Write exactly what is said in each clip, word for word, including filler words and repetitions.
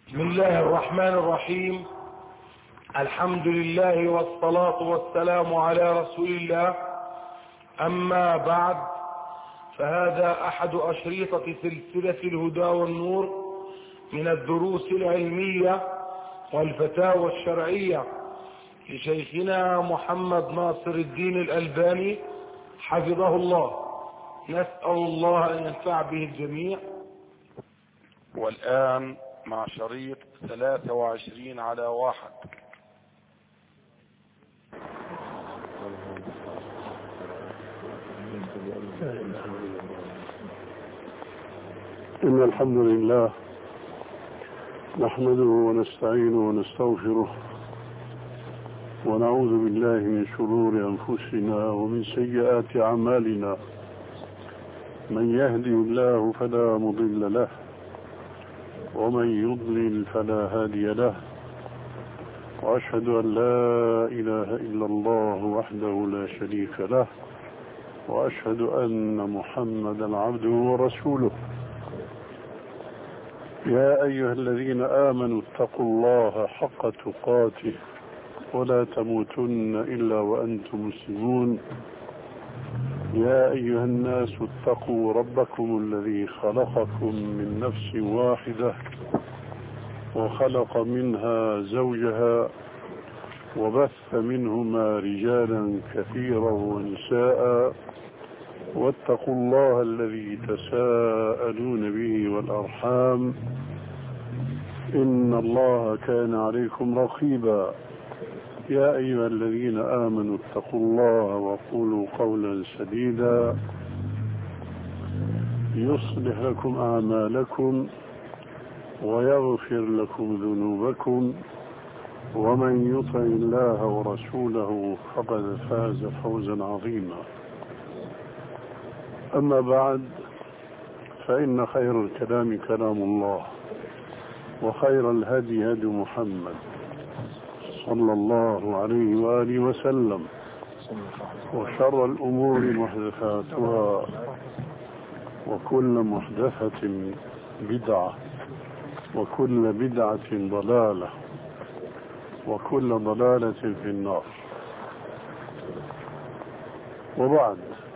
بسم الله الرحمن الرحيم. الحمد لله والصلاة والسلام على رسول الله. أما بعد، فهذا أحد أشريطة سلسلة الهدى والنور من الدروس العلمية والفتاوى الشرعية لشيخنا محمد ناصر الدين الألباني حفظه الله. نسأل الله أن ينفع به الجميع. والآن مع شريط ثلاثة وعشرين على واحد. إن الحمد لله نحمده ونستعينه ونستغفره ونعوذ بالله من شرور أنفسنا ومن سيئات أعمالنا. من يهدي الله فلا مضل له ومن يضلل فلا هادي له، وأشهد أن لا إله إلا الله وحده لا شريك له، وأشهد أن محمدا عبده ورسوله. يا أيها الذين آمنوا اتقوا الله حق تقاته ولا تموتن إلا وأنتم مسلمون. يا أيها الناس اتقوا ربكم الذي خلقكم من نفس واحدة وخلق منها زوجها وبث منهما رجالا كثيرا ونساء، واتقوا الله الذي تساءلون به والأرحام إن الله كان عليكم رقيبا. يا أيها الذين آمنوا اتقوا الله وقولوا قولا سديدا يصلح لكم أعمالكم ويغفر لكم ذنوبكم، ومن يطع الله ورسوله فقد فاز فوزا عظيما. أما بعد، فإن خير الكلام كلام الله، وخير الهدي هدي محمد صلى الله عليه وآله وسلم، وشر الأمور محدثاتها، وكل محدثة بدعة، وكل بدعة ضلالة، وكل ضلالة في النار. وبعد،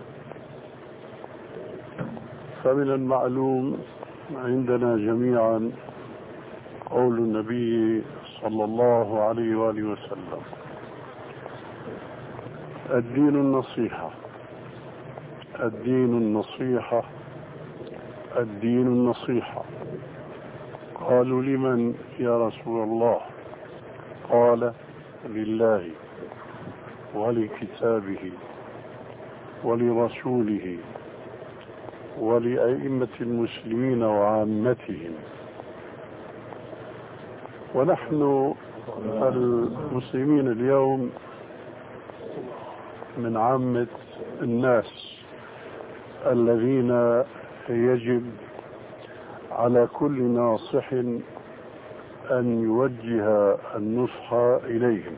فمن المعلوم عندنا جميعا قول النبي صلى الله عليه وآله وسلم: الدين النصيحة، الدين النصيحة، الدين النصيحة. قالوا: لمن يا رسول الله؟ قال: لله ولكتابه ولرسوله ولأئمة المسلمين وعامتهم. ونحن المسلمين اليوم من عامة الناس الذين يجب على كل ناصح أن يوجه النصح إليهم.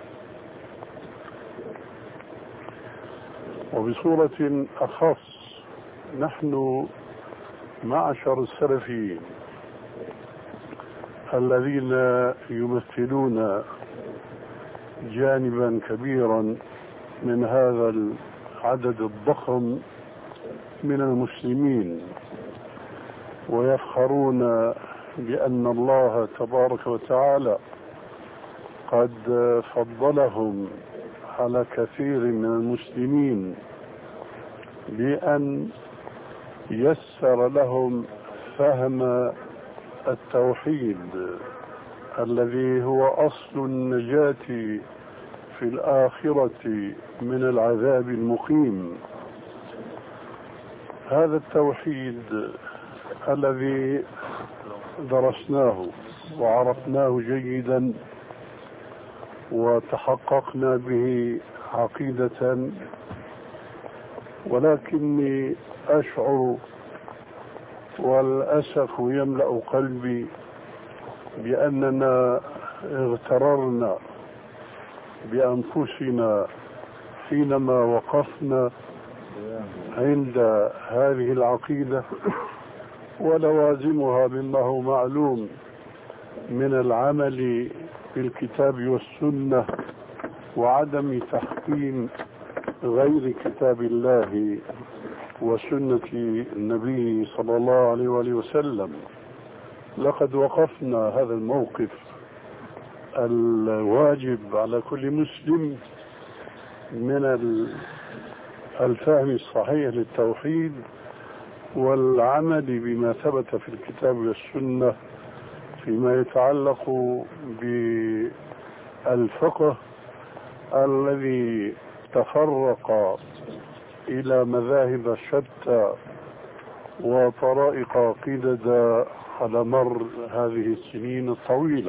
وبصورة أخص نحن معشر السلفيين الذين يمثلون جانبا كبيرا من هذا العدد الضخم من المسلمين، ويفخرون بأن الله تبارك وتعالى قد فضلهم على كثير من المسلمين بأن يسر لهم فهم التوحيد الذي هو أصل النجاة في الآخرة من العذاب المقيم. هذا التوحيد الذي درسناه وعرفناه جيدا وتحققنا به عقيدة، ولكني أشعر والأسف يملأ قلبي بأننا اغتررنا بأنفسنا حينما وقفنا عند هذه العقيدة ولوازمها مما هو معلوم من العمل بالكتاب والسنة وعدم تحكيم غير كتاب الله وسنة النبي صلى الله عليه وآله وسلم. لقد وقفنا هذا الموقف الواجب على كل مسلم من الفهم الصحيح للتوحيد والعمل بما ثبت في الكتاب والسنة فيما يتعلق بالفقه الذي تفرق إلى مذاهب شتى وطرائق قدد على مر هذه السنين الطويلة.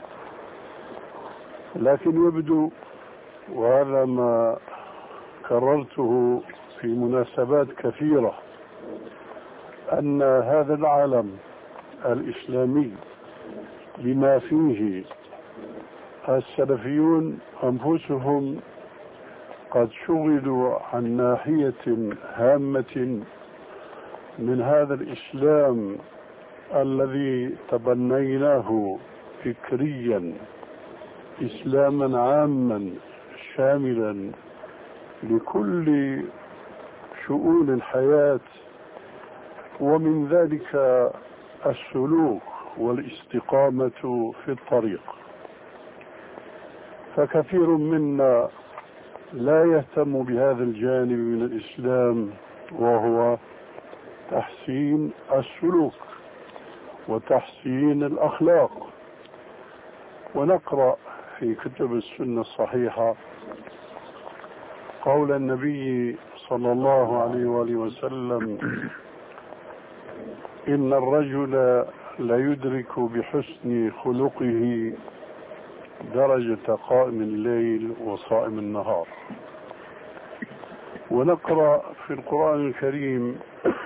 لكن يبدو، وهذا ما كررته في مناسبات كثيرة، أن هذا العالم الإسلامي بما فيه السلفيون أنفسهم قد شغلوا عن ناحية هامة من هذا الإسلام الذي تبنيناه فكريا، إسلاما عاما شاملا لكل شؤون الحياة، ومن ذلك السلوك والاستقامة في الطريق. فكثير منا لا يهتم بهذا الجانب من الإسلام، وهو تحسين السلوك وتحسين الأخلاق. ونقرأ في كتب السنة الصحيحة قول النبي صلى الله عليه وآله وسلم: إن الرجل لا يدرك بحسن خلقه درجة قائم الليل وصائم النهار. ونقرأ في القرآن الكريم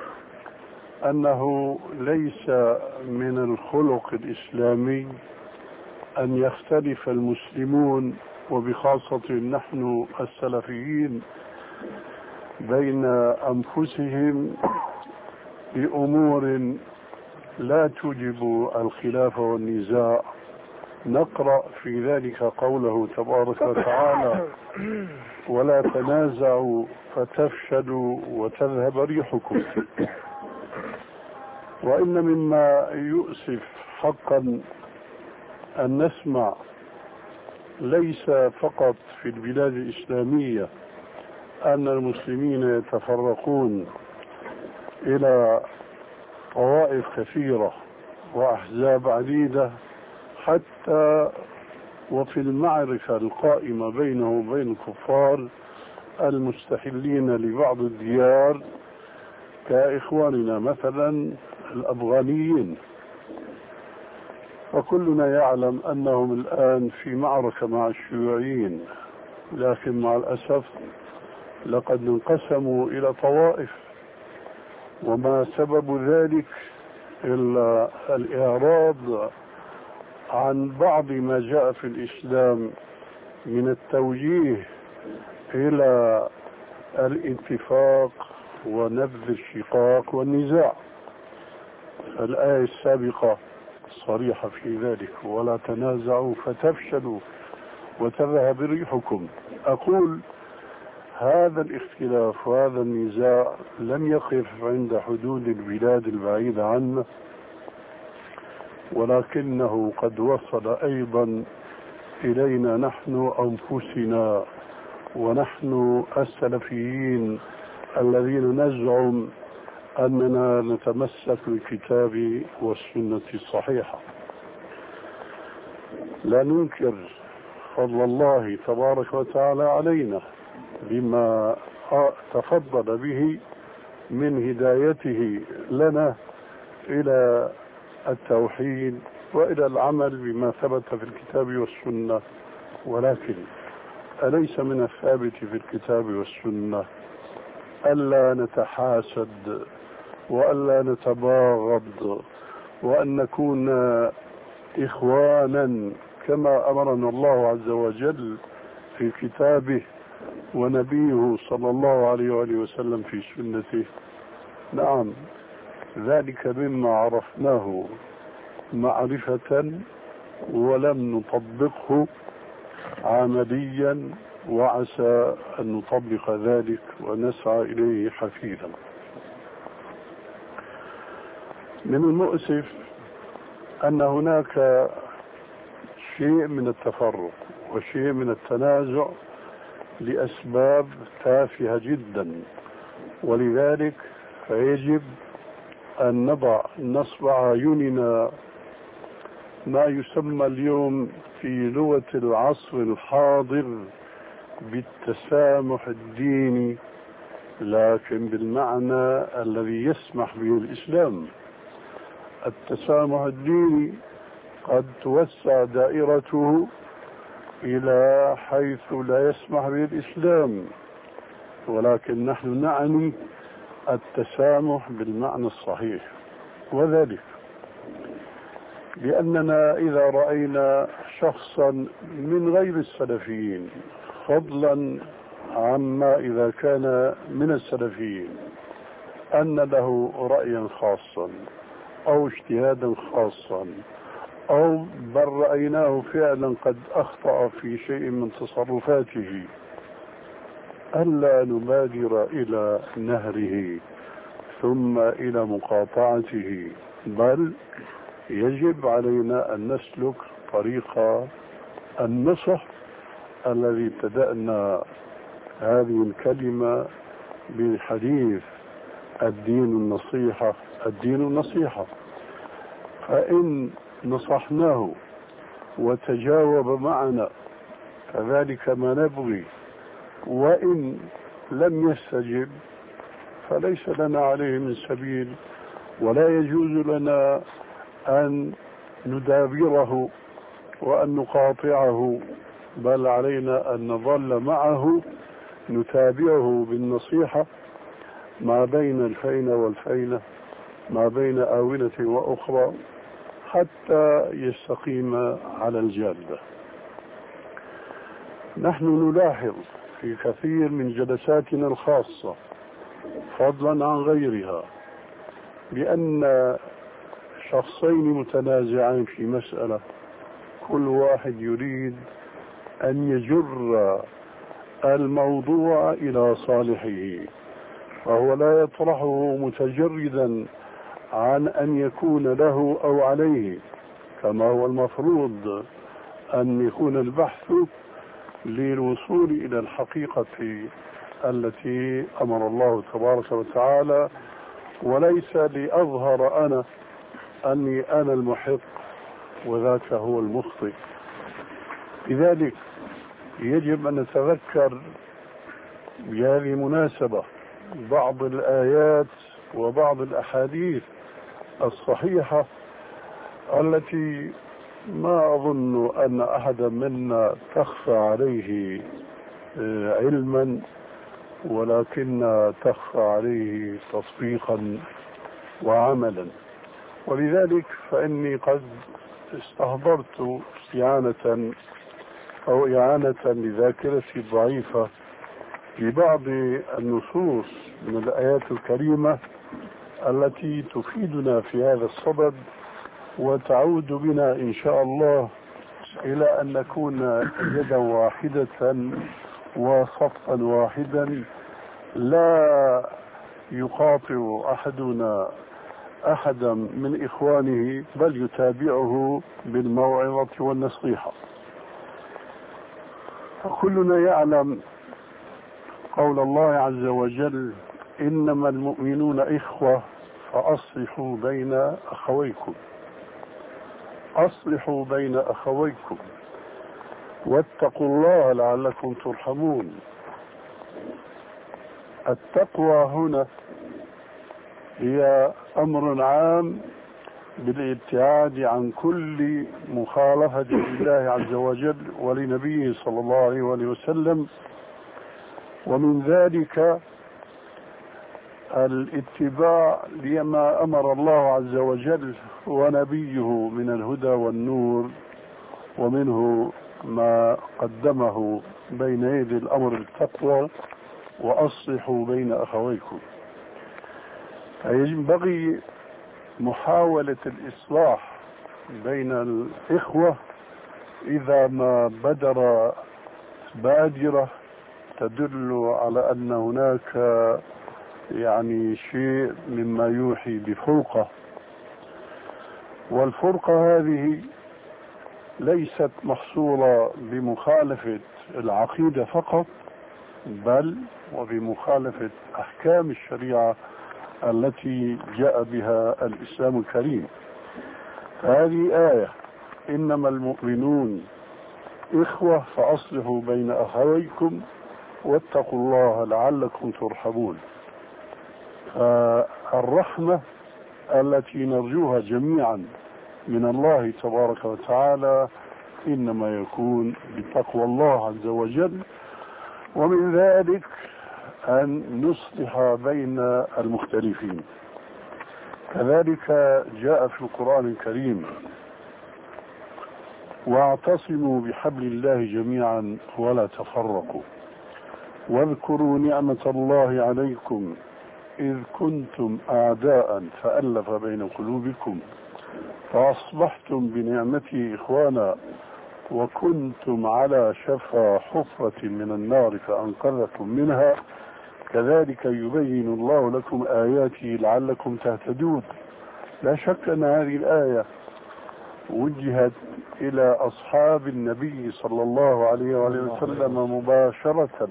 أنه ليس من الخلق الإسلامي أن يختلف المسلمون، وبخاصة نحن السلفيين، بين أنفسهم بأمور لا توجب الخلاف والنزاع. نقرأ في ذلك قوله تبارك وتعالى: ولا تنازعوا فتفشلوا وتذهب ريحكم. وإن مما يؤسف حقا أن نسمع ليس فقط في البلاد الإسلامية أن المسلمين يتفرقون إلى طوائف كثيرة وأحزاب عديدة، حتى وفي المعركة القائمة بينه وبين الكفار المستحلين لبعض الديار كإخواننا مثلا الأفغانيين. وكلنا يعلم أنهم الآن في معركة مع الشيوعيين، لكن مع الأسف لقد انقسموا إلى طوائف، وما سبب ذلك إلا الإعراض عن بعض ما جاء في الإسلام من التوجيه إلى الاتفاق ونبذ الشقاق والنزاع. الآية السابقة صريحة في ذلك: ولا تنازعوا فتفشلوا وتذهب ريحكم. أقول هذا الاختلاف وهذا النزاع لم يقف عند حدود البلاد البعيدة عنا، ولكنه قد وصل أيضا إلينا نحن أنفسنا، ونحن السلفيين الذين نزعم أننا نتمسك بالكتاب والسنة الصحيحة. لا ننكر فضل الله تبارك وتعالى علينا بما تفضل به من هدايته لنا إلى التوحيد وإلى العمل بما ثبت في الكتاب والسنة. ولكن أليس من الثابت في الكتاب والسنة ألا نتحاسد وألا نتباغض وأن نكون إخوانا كما أمرنا الله عز وجل في كتابه ونبيه صلى الله عليه وآله وسلم في سنته؟ نعم، ذلك مما عرفناه معرفة ولم نطبقه عمليا، وعسى أن نطبق ذلك ونسعى إليه حثيثا. من المؤسف أن هناك شيء من التفرق وشيء من التنازع لأسباب تافهة جدا، ولذلك فيجب أن نضع نصب أعيننا ما يسمى اليوم في لغة العصر الحاضر بالتسامح الديني، لكن بالمعنى الذي يسمح به الإسلام. التسامح الديني قد توسع دائرته إلى حيث لا يسمح به الإسلام، ولكن نحن نعني التسامح بالمعنى الصحيح، وذلك لأننا إذا رأينا شخصا من غير السلفيين، فضلا عما إذا كان من السلفيين، أن له رأيا خاصا أو اجتهادا خاصا، أو بل رأيناه فعلا قد أخطأ في شيء من تصرفاته، ألا نبادر إلى نهره ثم إلى مقاطعته، بل يجب علينا أن نسلك طريق النصح الذي ابتدأنا هذه الكلمة بالحديث: الدين النصيحة، الدين النصيحة. فإن نصحناه وتجاوب معنا فذلك ما نبغي، وإن لم يستجب فليس لنا عليه من سبيل، ولا يجوز لنا أن ندابره وأن نقاطعه، بل علينا أن نظل معه نتابعه بالنصيحة ما بين الفينة والفينة، ما بين آونة وأخرى، حتى يستقيم على الجادة. نحن نلاحظ في كثير من جلساتنا الخاصة فضلا عن غيرها بأن شخصين متنازعين في مسألة، كل واحد يريد أن يجر الموضوع إلى صالحه، فهو لا يطرحه متجردا عن أن يكون له أو عليه، كما هو المفروض أن يكون البحث للوصول إلى الحقيقة التي أمر الله تبارك وتعالى، وليس لأظهر أنا أني أنا المحق وذاك هو المخطئ. لذلك يجب أن نتذكر بهذه المناسبة بعض الآيات وبعض الأحاديث الصحيحة التي ما أظن أن أحدا منا تخفى عليه علما، ولكن تخفى عليه تطبيقا وعملا. ولذلك فإني قد استحضرت استعانة أو إعانة لذاكرتي الضعيفة لبعض النصوص من الآيات الكريمة التي تفيدنا في هذا الصدد، وتعود بنا إن شاء الله إلى أن نكون يدا واحدة وصفا واحدا، لا يقاطع أحدنا أحدا من إخوانه، بل يتابعه بالموعظة والنصيحة. فكلنا يعلم قول الله عز وجل: إنما المؤمنون إخوة فأصلحوا بين أخويكم، أصلحوا بين أخويكم واتقوا الله لعلكم ترحمون. التقوى هنا هي أمر عام بالابتعاد عن كل مخالفة لله عز وجل ولنبيه صلى الله عليه وسلم، ومن ذلك الاتباع لما أمر الله عز وجل ونبيه من الهدى والنور، ومنه ما قدمه بين يدي الأمر التقوى: وأصلحوا بين أخويكم. فينبغي محاولة الإصلاح بين الإخوة إذا ما بدر بادرة تدل على أن هناك يعني شيء مما يوحي بفرقة، والفرقة هذه ليست محصورة بمخالفة العقيدة فقط، بل وبمخالفة أحكام الشريعة التي جاء بها الإسلام الكريم. هذه آية إنما المؤمنون إخوة فأصلحوا بين أخويكم واتقوا الله لعلكم ترحمون. فالرحمة التي نرجوها جميعا من الله تبارك وتعالى إنما يكون بتقوى الله عز وجل، ومن ذلك أن نصلح بين المختلفين. كذلك جاء في القرآن الكريم: واعتصموا بحبل الله جميعا ولا تفرقوا واذكروا نعمة الله عليكم إذ كنتم أعداء فألف بين قلوبكم فأصبحتم بنعمته إخوانا وكنتم على شفا حفرة من النار فأنقذكم منها كذلك يبين الله لكم آياته لعلكم تهتدون. لا شك أن هذه الآية وجهت إلى أصحاب النبي صلى الله عليه وسلم مباشرة،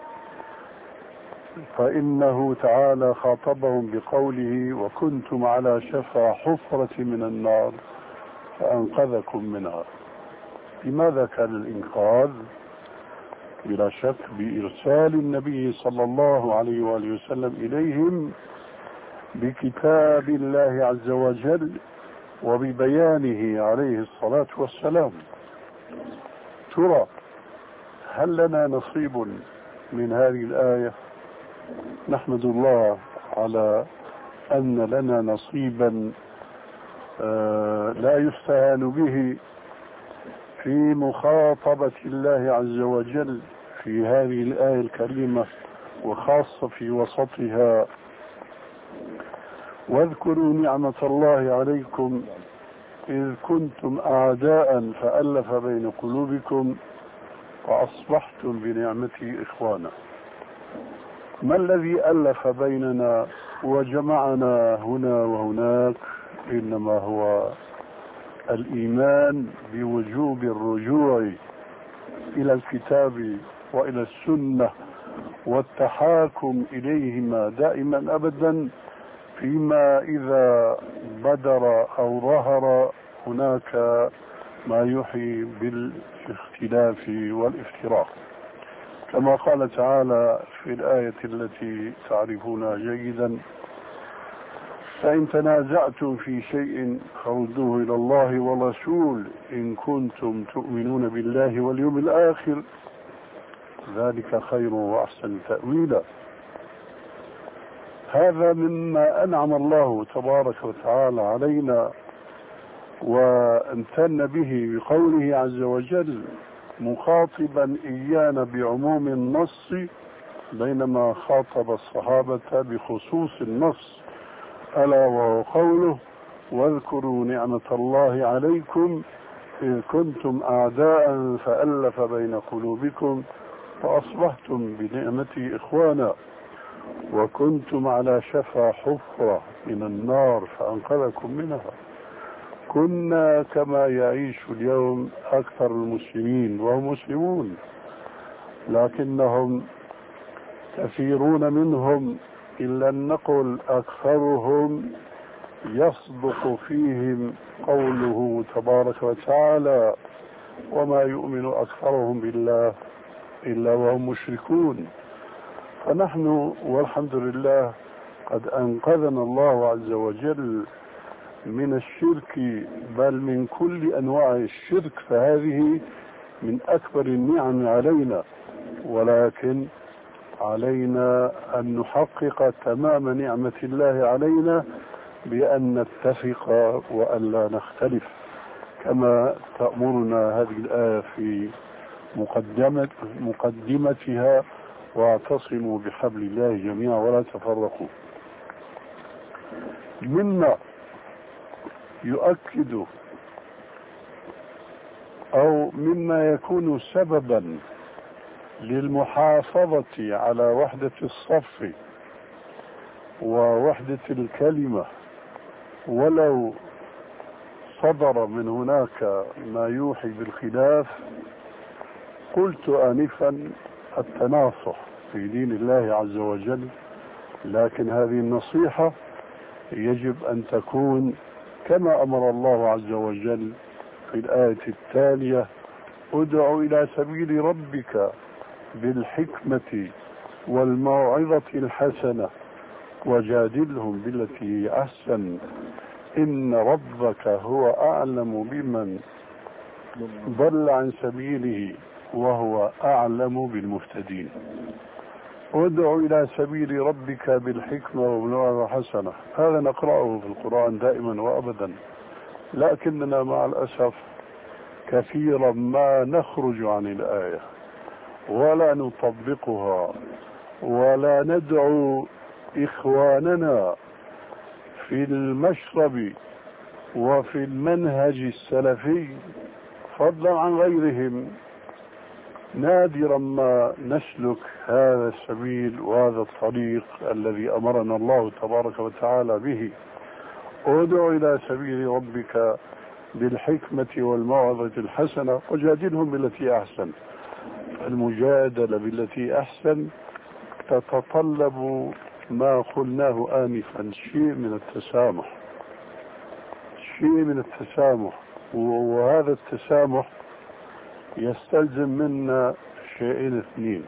فإنه تعالى خاطبهم بقوله: وكنتم على شفا حفرة من النار فأنقذكم منها. لماذا كان الإنقاذ؟ بلا شك بإرسال النبي صلى الله عليه وآله وسلم إليهم بكتاب الله عز وجل وببيانه عليه الصلاة والسلام. ترى هل لنا نصيب من هذه الآية؟ نحمد الله على أن لنا نصيبا آه لا يستهان به في مخاطبة الله عز وجل في هذه الآية الكريمة، وخاصة في وسطها: واذكروا نعمة الله عليكم إذ كنتم أعداء فألف بين قلوبكم وأصبحتم بنعمته إخوانا. ما الذي ألف بيننا وجمعنا هنا وهناك؟ إنما هو الإيمان بوجوب الرجوع إلى الكتاب وإلى السنة والتحاكم إليهما دائما أبدا فيما إذا بدر أو ظهر هناك ما يحيي بالاختلاف والافتراق، كما قال تعالى في الآية التي تعرفونها جيدا: فإن تنازعتم في شيء فردوه إلى الله والرسول إن كنتم تؤمنون بالله واليوم الآخر ذلك خير وأحسن تأويلا. هذا مما أنعم الله تبارك وتعالى علينا وامتن به بقوله عز وجل مخاطبا إيانا بعموم النص بينما خاطب الصحابة بخصوص النص، ألا وهو قوله: واذكروا نعمة الله عليكم إذ كنتم أعداء فألف بين قلوبكم فأصبحتم بنعمتي إخوانا وكنتم على شفا حفرة من النار فأنقذكم منها. كنا كما يعيش اليوم أكثر المسلمين وهم مسلمون، لكنهم كثيرون منهم إلا أن نقول أكثرهم يصدق فيهم قوله تبارك وتعالى: وما يؤمن أكثرهم بالله إلا وهم مشركون. فنحن والحمد لله قد أنقذنا الله عز وجل من الشرك، بل من كل أنواع الشرك، فهذه من أكبر النعم علينا، ولكن علينا أن نحقق تمام نعمة الله علينا بأن نتفق وأن لا نختلف، كما تأمرنا هذه الآية في مقدمة مقدمتها: واعتصموا بحبل الله جميعا ولا تفرقوا. مما يؤكد أو مما يكون سببا للمحافظة على وحدة الصف ووحدة الكلمة، ولو صدر من هناك ما يوحي بالخلاف، قلت آنفا التناصح في دين الله عز وجل، لكن هذه النصيحة يجب أن تكون كما أمر الله عز وجل في الآية التالية: ادع إلى سبيل ربك بالحكمة والموعظة الحسنة وجادلهم بالتي هي أحسن إن ربك هو أعلم بمن ضل عن سبيله وهو أعلم بالمهتدين. ادع إلى سبيل ربك بالحكمة والموعظة الحسنة، هذا نقرأه في القرآن دائما وأبدا، لكننا مع الأسف كثيرا ما نخرج عن الآية ولا نطبقها ولا ندعو إخواننا في المشرب وفي المنهج السلفي فضلا عن غيرهم. نادرا ما نسلك هذا السبيل وهذا الطريق الذي أمرنا الله تبارك وتعالى به: ادع إلى سبيل ربك بالحكمة والموعظة الحسنة وجادلهم بالتي أحسن. المجادلة بالتي أحسن تتطلب ما قلناه آنفا، شيء من التسامح، شيء من التسامح، وهذا التسامح يستلزم منا شيئين اثنين.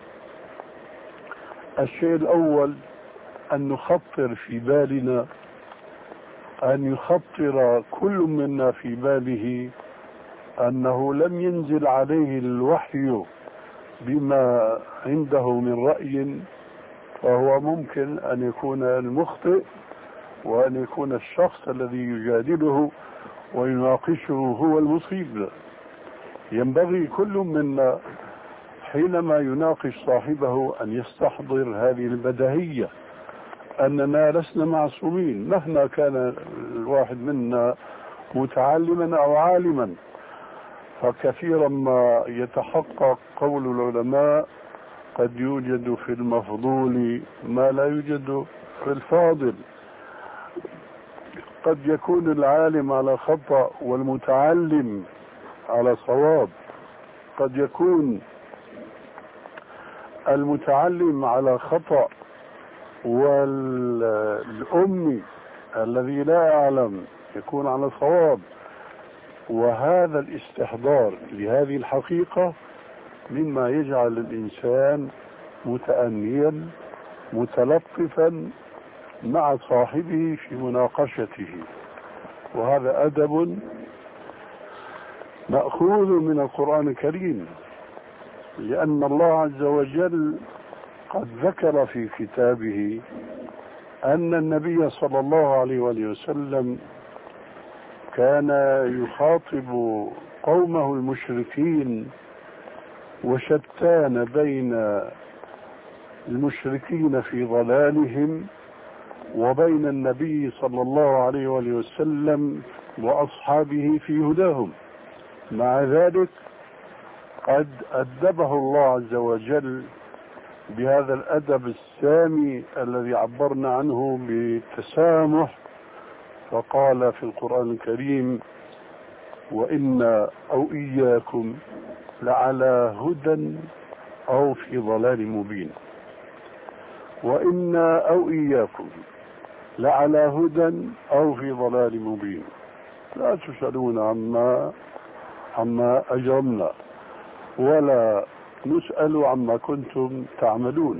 الشيء الأول أن نخطر في بالنا، أن يخطر كل منا في باله أنه لم ينزل عليه الوحي بما عنده من رأي، فهو ممكن أن يكون المخطئ وأن يكون الشخص الذي يجادله ويناقشه هو المصيب. ينبغي كل منا حينما يناقش صاحبه أن يستحضر هذه البديهية، أننا لسنا معصومين مهما كان الواحد منا متعلما أو عالما. فكثيرا ما يتحقق قول العلماء: قد يوجد في المفضول ما لا يوجد في الفاضل. قد يكون العالم على خطأ والمتعلم على صواب، قد يكون المتعلم على خطأ والأمي الذي لا يعلم يكون على صواب. وهذا الاستحضار لهذه الحقيقة مما يجعل الإنسان متأنيا متلطفا مع صاحبه في مناقشته، وهذا أدب مأخوذ من القرآن الكريم، لأن الله عز وجل قد ذكر في كتابه أن النبي صلى الله عليه وآله وسلم كان يخاطب قومه المشركين، وشتان بين المشركين في ضلالهم وبين النبي صلى الله عليه وآله وسلم وأصحابه في هداهم. مع ذلك قد أدبه الله عز وجل بهذا الأدب السامي الذي عبرنا عنه بالتسامح، فقال في القرآن الكريم: وإنا أو إياكم لعلى هدى أو في ضلال مبين. وإنا أو إياكم لعلى هدى أو في ضلال مبين، لا تسألون عما عما أجرمنا ولا نسأل عما كنتم تعملون.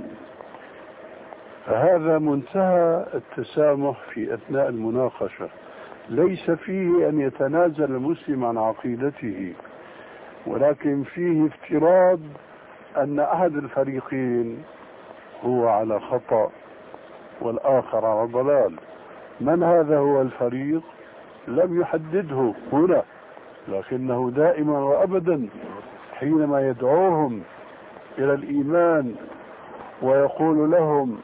فهذا منتهى التسامح في أثناء المناقشة، ليس فيه أن يتنازل المسلم عن عقيدته، ولكن فيه افتراض أن أحد الفريقين هو على خطأ والآخر على ضلال. من هذا هو الفريق؟ لم يحدده هنا، لكنه دائما وأبدا حينما يدعوهم إلى الإيمان ويقول لهم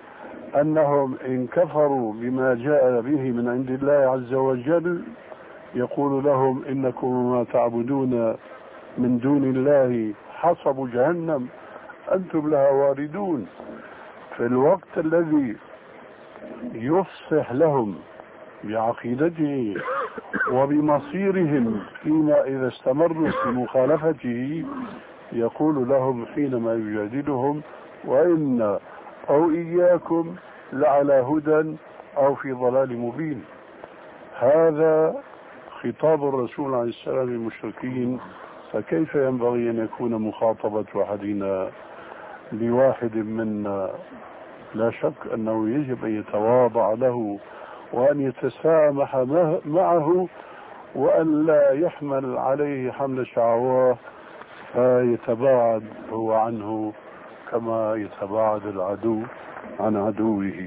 أنهم إن كفروا بما جاء به من عند الله عز وجل يقول لهم إنكم ما تعبدون من دون الله حصب جهنم أنتم لها واردون. في الوقت الذي يفصح لهم بعقيدته وبمصيرهم فيما إذا استمروا في مخالفته، يقول لهم حينما يجادلهم: وإن أو إياكم لعلى هدى أو في ضلال مبين. هذا خطاب الرسول عليه السلام للمشركين، فكيف ينبغي أن يكون مخاطبة أحدنا لواحد منا؟ لا شك أنه يجب أن يتواضع له وأن يتسامح معه، وأن لا يحمل عليه حمل شعواه فيتباعد هو عنه كما يتباعد العدو عن عدوه.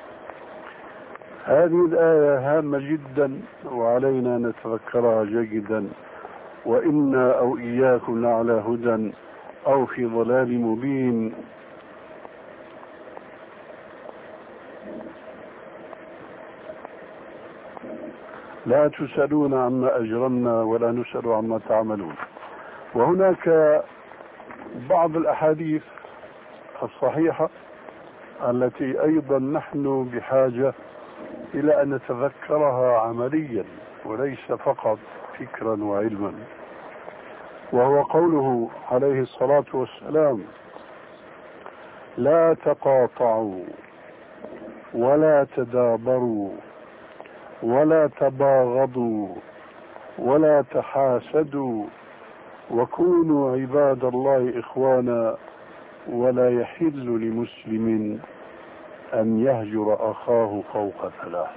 هذه الآية هامة جدا وعلينا أن نتذكرها جيدا: وإنا أو إياكم لعلى هدى أو في ضلال مبين. لا تسألون عما أجرمنا ولا نسأل عما تعملون. وهناك بعض الأحاديث الصحيحة التي أيضا نحن بحاجة إلى أن نتذكرها عمليا وليس فقط فكرا وعلما، وهو قوله عليه الصلاة والسلام: لا تقاطعوا ولا تدابروا ولا تباغضوا ولا تحاسدوا وكونوا عباد الله إخوانا ولا يحل لمسلم أن يهجر أخاه فوق ثلاث.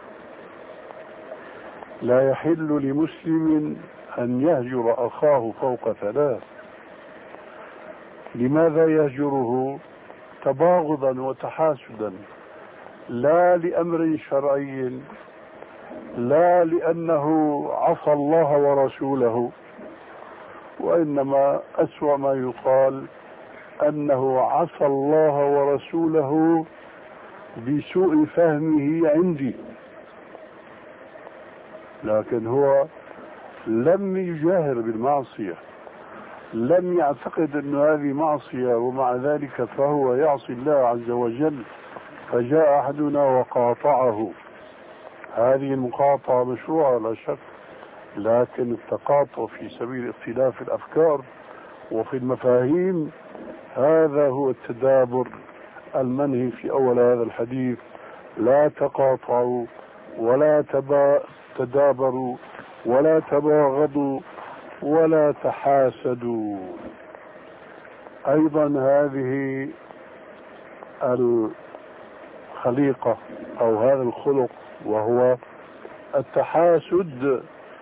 لا يحل لمسلم أن يهجر أخاه فوق ثلاث. لماذا يهجره؟ تباغضا وتحاسدا، لا لأمر شرعي، لا لأنه عصى الله ورسوله، وإنما أسوأ ما يقال أنه عصى الله ورسوله بسوء فهمه عندي، لكن هو لم يجاهر بالمعصية، لم يعتقد أن هذه معصية، ومع ذلك فهو يعصي الله عز وجل. فجاء أحدنا وقاطعه. هذه المقاطعة مشروعة لا شك، لكن التقاطع في سبيل اختلاف الأفكار وفي المفاهيم هذا هو التدابر المنهي في أول هذا الحديث: لا تقاطعوا ولا تبا تدابروا ولا تباغضوا ولا تحاسدوا. أيضا هذه الخليقة أو هذا الخلق وهو التحاسد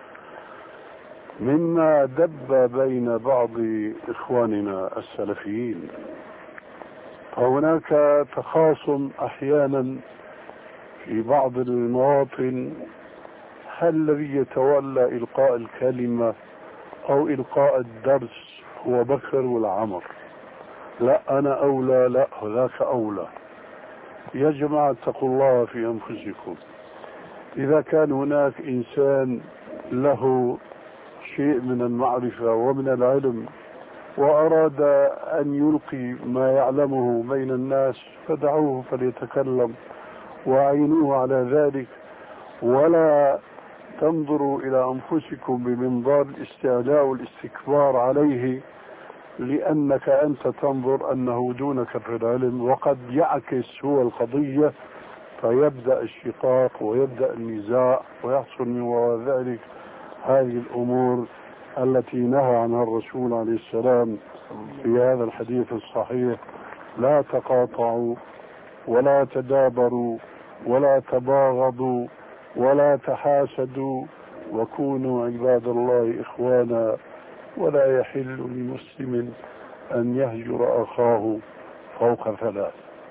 مما دب بين بعض إخواننا السلفيين. فهناك تخاصم أحيانا في بعض المواطن: هل الذي يتولى إلقاء الكلمة أو إلقاء الدرس هو بكر ولا عمر؟ لا أنا أولى، لا هذاك أولى. يا جماعة اتقوا الله في أنفسكم. إذا كان هناك إنسان له شيء من المعرفة ومن العلم وأراد أن يلقي ما يعلمه بين الناس فدعوه فليتكلم وأعينوه على ذلك، ولا تنظروا إلى أنفسكم بمنظار الاستعلاء والاستكبار عليه لأنك أنت تنظر أنه دونك في العلم، وقد يعكس هو القضية فيبدأ الشقاق ويبدأ النزاع ويحصل من وراء ذلك هذه الأمور التي نهى عنها الرسول عليه السلام في هذا الحديث الصحيح: لا تقاطعوا ولا تدابروا ولا تباغضوا ولا تحاسدوا وكونوا عباد الله إخوانا ولا يحل لمسلم أن يهجر أخاه فوق ثلاث.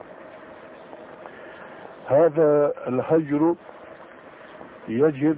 هذا الهجر يجب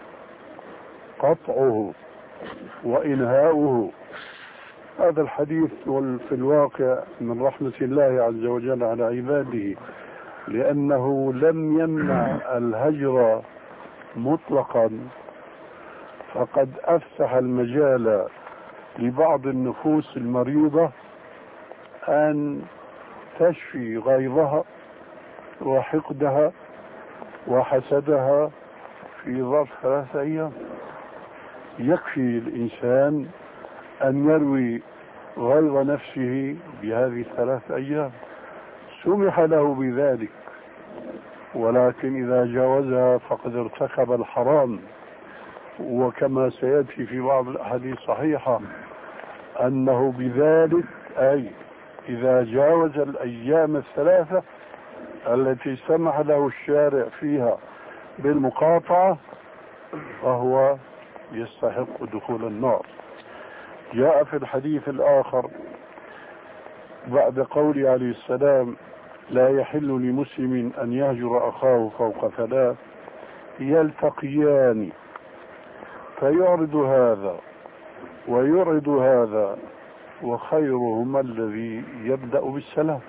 قطعه وإنهاؤه. هذا الحديث في الواقع من رحمة الله عز وجل على عباده، لأنه لم يمنع الهجر مطلقا فقد أفتح المجال لبعض النفوس المريضة أن تشفي غيظها وحقدها وحسدها في ظرف ثلاثة أيام. يكفي الإنسان أن يروي غيظ نفسه بهذه الثلاث أيام، سمح له بذلك، ولكن إذا جاوزها فقد ارتكب الحرام. وكما سيأتي في بعض الأحاديث الصحيحة أنه بذلك، أي إذا جاوز الأيام الثلاثة التي سمح له الشارع فيها بالمقاطعة، فهو يستحق دخول النار. جاء في الحديث الآخر بعد قوله عليه السلام: لا يحل لمسلم أن يهجر أخاه فوق ثلاث يلتقيان فيعرض هذا ويعرض هذا وخيرهما الذي يبدأ بالسلام.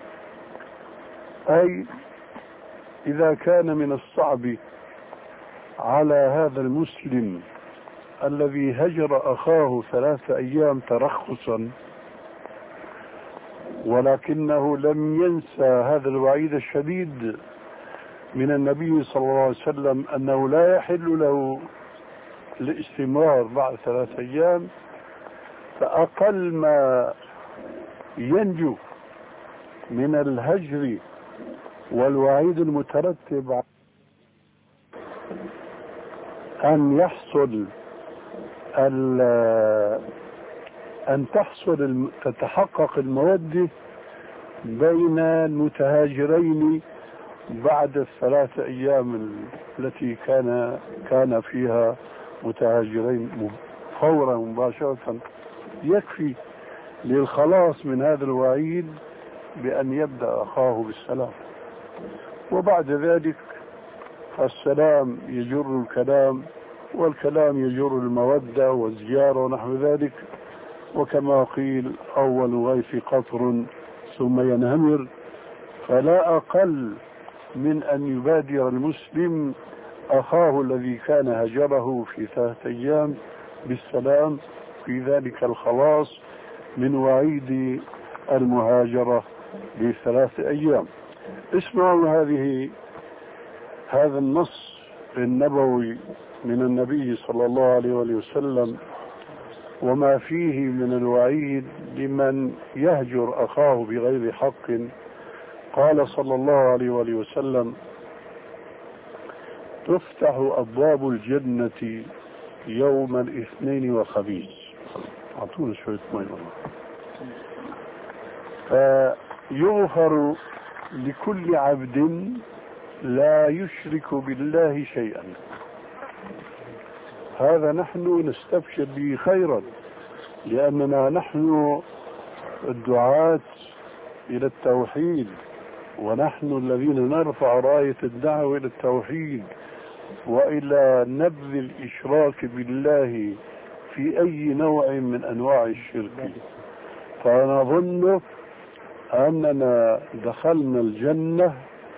أي إذا كان من الصعب على هذا المسلم الذي هجر أخاه ثلاث أيام ترخصا، ولكنه لم ينسى هذا الوعيد الشديد من النبي صلى الله عليه وسلم أنه لا يحل له الاستمرار بعد ثلاث أيام، فأقل ما ينجو من الهجر والوعيد المترتب أن يحصل أن تحصل تتحقق المودة بين المتهاجرين بعد الثلاث أيام التي كان كان فيها متهاجرين فورا مباشرة. يكفي للخلاص من هذا الوعيد بأن يبدأ أخاه بالسلام، وبعد ذلك فالسلام يجر الكلام، والكلام يجر المودة والزيارة ونحو ذلك. وكما قيل: أول غيث قطر ثم ينهمر. فلا أقل من أن يبادر المسلم أخاه الذي كان هجره في ثلاثة أيام بالسلام، في ذلك الخلاص من وعيد المهاجرة بثلاث أيام. اسمعوا هذه هذا النص النبوي من النبي صلى الله عليه وسلم وما فيه من الوعيد لمن يهجر أخاه بغير حق. قال صلى الله عليه وسلم: تفتح أبواب الجنة يوم الاثنين والخميس. أعطونا شوية مي والله. فيغفر لكل عبد لا يشرك بالله شيئا. هذا نحن نستبشر به خيرا، لأننا نحن الدعاة إلى التوحيد، ونحن الذين نرفع راية الدعوة إلى التوحيد وإلى نبذ الإشراك بالله في أي نوع من أنواع الشرك. فنظن أننا دخلنا الجنة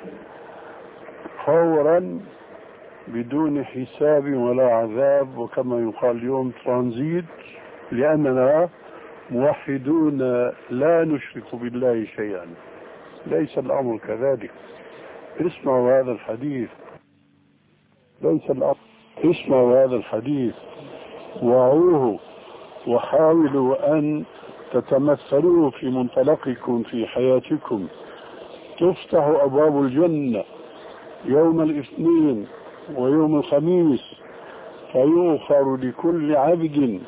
فورا بدون حساب ولا عذاب، وكما يقال اليوم ترانزيت، لأننا موحدون لا نشرك بالله شيئا. ليس الأمر كذلك. اسمعوا هذا الحديث ليس الأمر اسمعوا هذا الحديث وعوه، وحاولوا أن تتمثلوه في منطلقكم في حياتكم. تفتح أبواب الجنة يوم الاثنين ويوم الخميس، فيغفر لكل عبد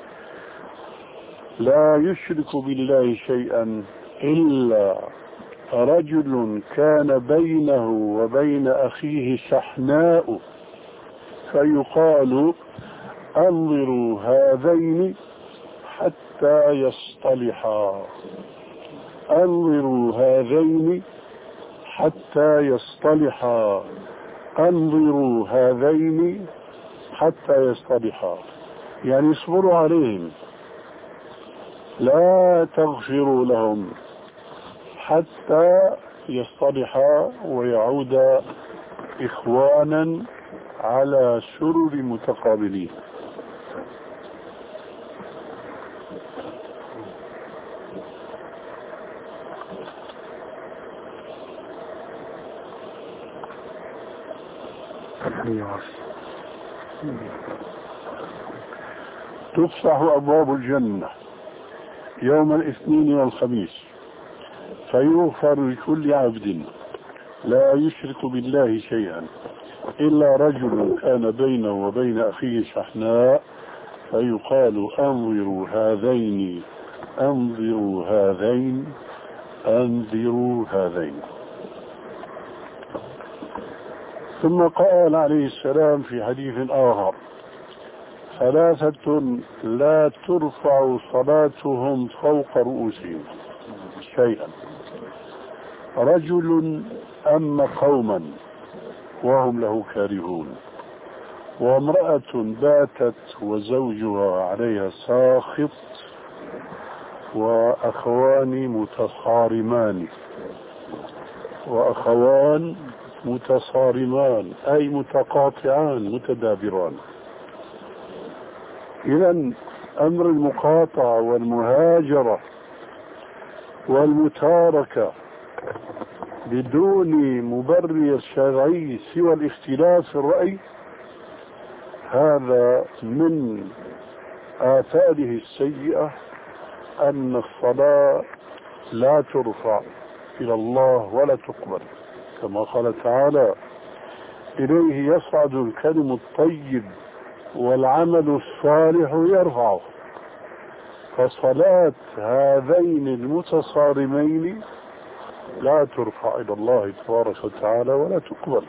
لا يشرك بالله شيئا إلا رجل كان بينه وبين أخيه شحناء، فيقال: أنظروا هذين حتى يصطلحا، أنظروا هذين حتى يصطلحا، أنظروا هذين حتى يصطلحا. يعني اصبروا عليهم، لا تغفروا لهم حتى يصطلحا ويعودا إخوانا على سرر متقابلين. تفتح أبواب الجنة يوم الاثنين والخميس فيغفر لكل عبد لا يشرك بالله شيئا إلا رجل كان بينه وبين أخيه شحناء فيقال أنظروا هذين أنظروا هذين أنظروا هذين. ثم قال عليه السلام في حديث آخر ثلاثة لا ترفع صلاتهم فوق رؤوسهم شيئا: رجل أم قوما وهم له كارهون، وامرأة باتت وزوجها عليها ساخط، وأخوان متصارمان وأخوان متصارمان أي متقاطعان متدابران. إذن أمر المقاطعة والمهاجرة والمتاركة بدون مبرر شرعي سوى الاختلاف في الرأي هذا من آثاره السيئة أن الصلاة لا ترفع إلى الله ولا تقبل، كما قال تعالى: إليه يصعد الكلم الطيب والعمل الصالح يرفعه. فصلاة هذين المتصارمين لا ترفع إلى الله تبارك وتعالى ولا تقبل.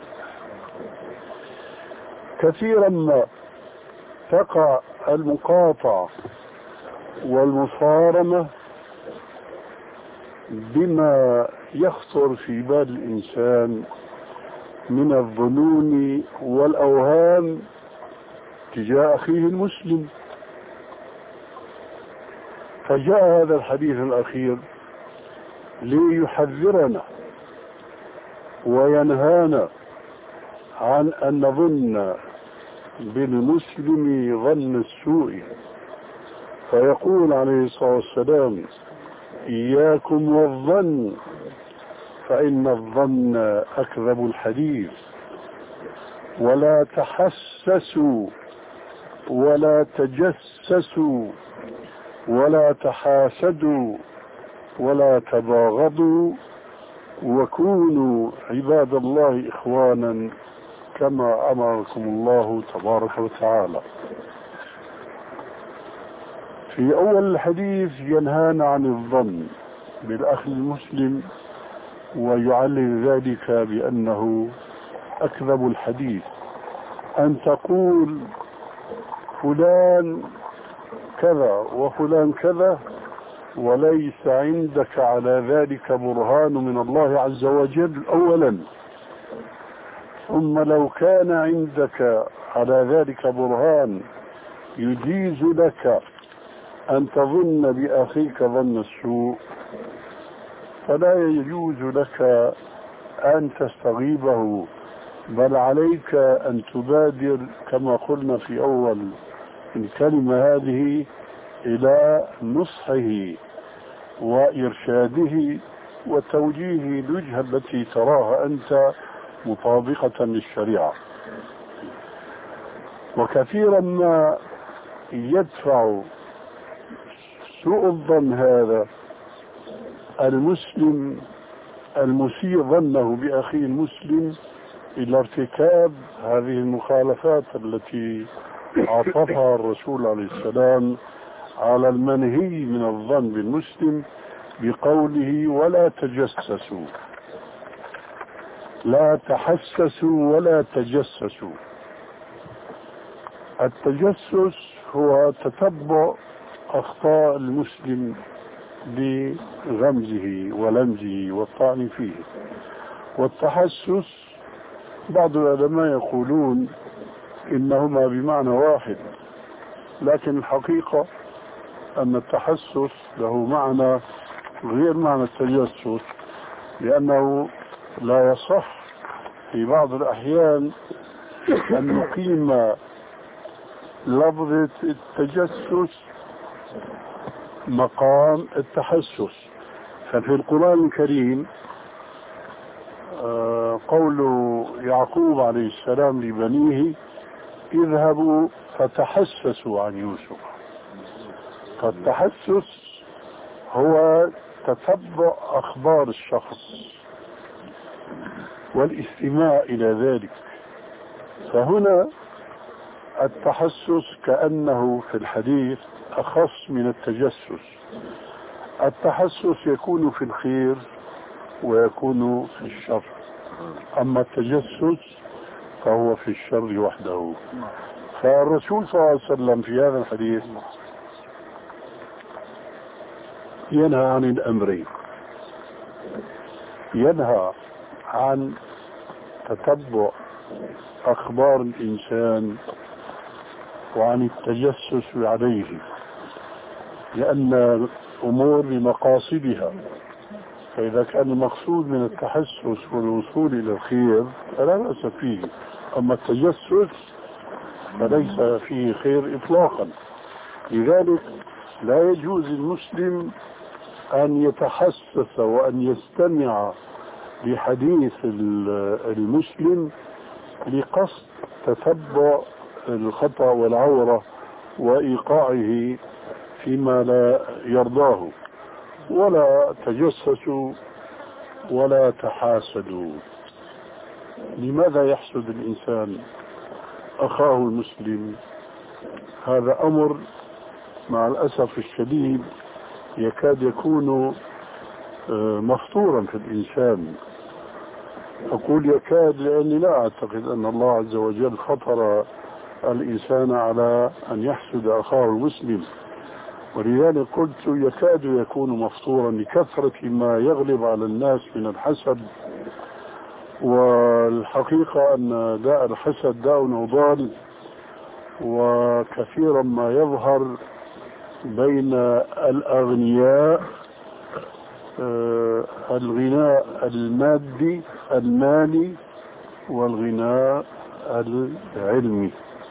كثيرا ما تقع المقاطعة والمصارمة بما يخطر في بال الإنسان من الظنون والأوهام تجاه أخيه المسلم. فجاء هذا الحديث الأخير ليحذرنا وينهانا عن أن نظن بالمسلم ظن السوء، فيقول عليه الصلاة والسلام: إياكم والظن فإن الظن أكذب الحديث، ولا تحسسوا ولا تجسسوا ولا تحاسدوا ولا تباغضوا، وكونوا عباد الله إخوانا كما أمركم الله تبارك وتعالى. في أول الحديث ينهانا عن الظن بالأخ المسلم ويعلل ذلك بأنه أكذب الحديث، أن تقول فلان كذا وفلان كذا وليس عندك على ذلك برهان من الله عز وجل أولا، ثم لو كان عندك على ذلك برهان يجيز لك أن تظن بأخيك ظن السوء، فلا يجوز لك أن تستغيبه، بل عليك أن تبادر كما قلنا في أول الكلمة هذه إلى نصحه وإرشاده وتوجيه الوجهة التي تراها أنت مطابقة للشريعة. وكثيرا ما يدفع سوء الظن هذا المسلم المسيء ظنه بأخيه المسلم إلى ارتكاب هذه المخالفات التي عطفها الرسول عليه السلام على المنهي من الظن بالمسلم بقوله: ولا تجسسوا، لا تحسسوا ولا تجسسوا. التجسس هو تتبع أخطاء المسلم بغمزه ولمزه والطعن فيه، والتحسس بعض العلماء يقولون إنهما بمعنى واحد، لكن الحقيقة أن التحسس له معنى غير معنى التجسس، لأنه لا يصح في بعض الأحيان أن نقيم لفظة التجسس مقام التحسس. ففي القرآن الكريم قول يعقوب عليه السلام لبنيه اذهبوا فتحسسوا عن يوسف. فالتحسس هو تتبع أخبار الشخص والاستماع إلى ذلك. فهنا التحسس كأنه في الحديث أخص من التجسس. التحسس يكون في الخير ويكون في الشر، أما التجسس فهو في الشر وحده. فالرسول صلى الله عليه وسلم في هذا الحديث ينهى عن الأمرين، ينهى عن تتبع أخبار الإنسان وعن التجسس عليه، لأن الأمور بمقاصدها، فإذا كان المقصود من التحسس والوصول إلى الخير فلا بأس فيه، أما التجسس فليس فيه خير إطلاقا. لذلك لا يجوز المسلم أن يتحسس وأن يستمع لحديث المسلم لقصد تتبع الخطأ والعورة وإيقاعه فيما لا يرضاه، ولا تجسسوا ولا تحاسدوا. لماذا يحسد الإنسان أخاه المسلم؟ هذا أمر مع الأسف الشديد يكاد يكون مفطورا في الإنسان. أقول يكاد لأني لا أعتقد أن الله عز وجل فطر الإنسان على أن يحسد أخاه المسلم، ولذلك قلت يكاد يكون مفطورا لكثرة ما يغلب على الناس من الحسد. والحقيقة أن داء الحسد داء عضال، وكثيرا ما يظهر بين الأغنياء الغناء المادي المالي والغناء العلمي.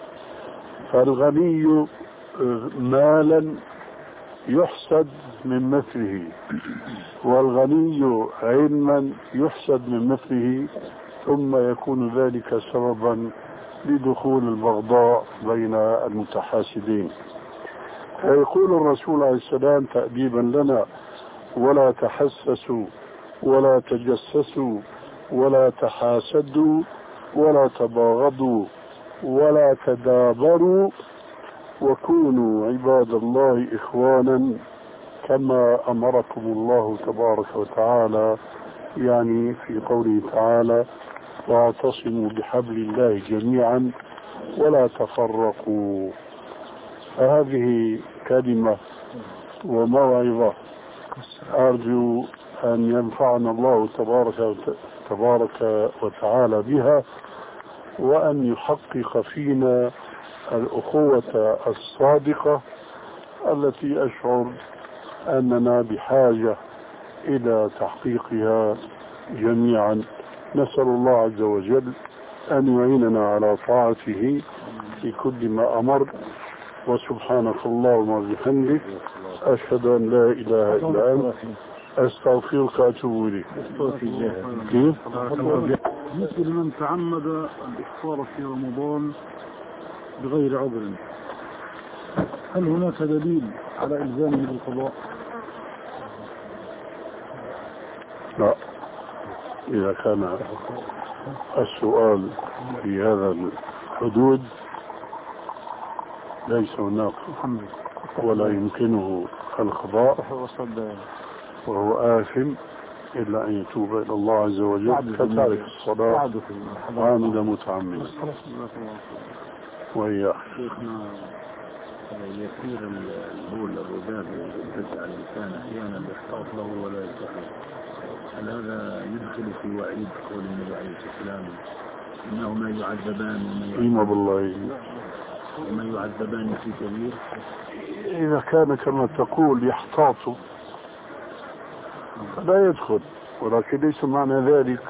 فالغني مالا يحسد من مثله، والغني علما يحسد من مثله، ثم يكون ذلك سببا لدخول البغضاء بين المتحاسدين. فيقول الرسول عليه السلام تأديبا لنا: ولا تحسسوا ولا تجسسوا ولا تحاسدوا ولا تباغضوا ولا تدابروا وكونوا عباد الله إخوانا كما أمركم الله تبارك وتعالى، يعني في قوله تعالى: واعتصموا بحبل الله جميعا ولا تفرقوا. فهذه كلمة وموعظة أرجو أن ينفعنا الله تبارك تبارك وتعالى بها، وأن يحقق فينا الأخوة الصادقة التي أشعر أننا بحاجة إلى تحقيقها جميعا. نسأل الله عز وجل أن يعيننا على طاعته في كل ما أمر. وسبحانك اللهم وبحمدك أشهد أن لا إله إلا أنت أستغفرك وأتوب إليك. كيف؟ مثل من تعمد الإفطار في رمضان بغير عذر، هل هناك دليل على إلزامه بالقضاء؟ لا، إذا كان السؤال في هذا الحدود ليس هناك ولا يمكنه القضاء، وهو آثم إلا أن يتوب إلى الله عز وجل كتارك الصلاة عامل متعمد. وإياه يسير البول الرذاذ يجعل الإنسان أحيانا يحتاط له ولا يلتحق، هل هذا يدخل في وعيد قول النبي عليه الصلاة والسلام إنهما يعذبان إيما بالله وما يعذبان في كبير؟ إذا كان كما تقول يحتاط لا يدخل، ولكن ليس معنى ذلك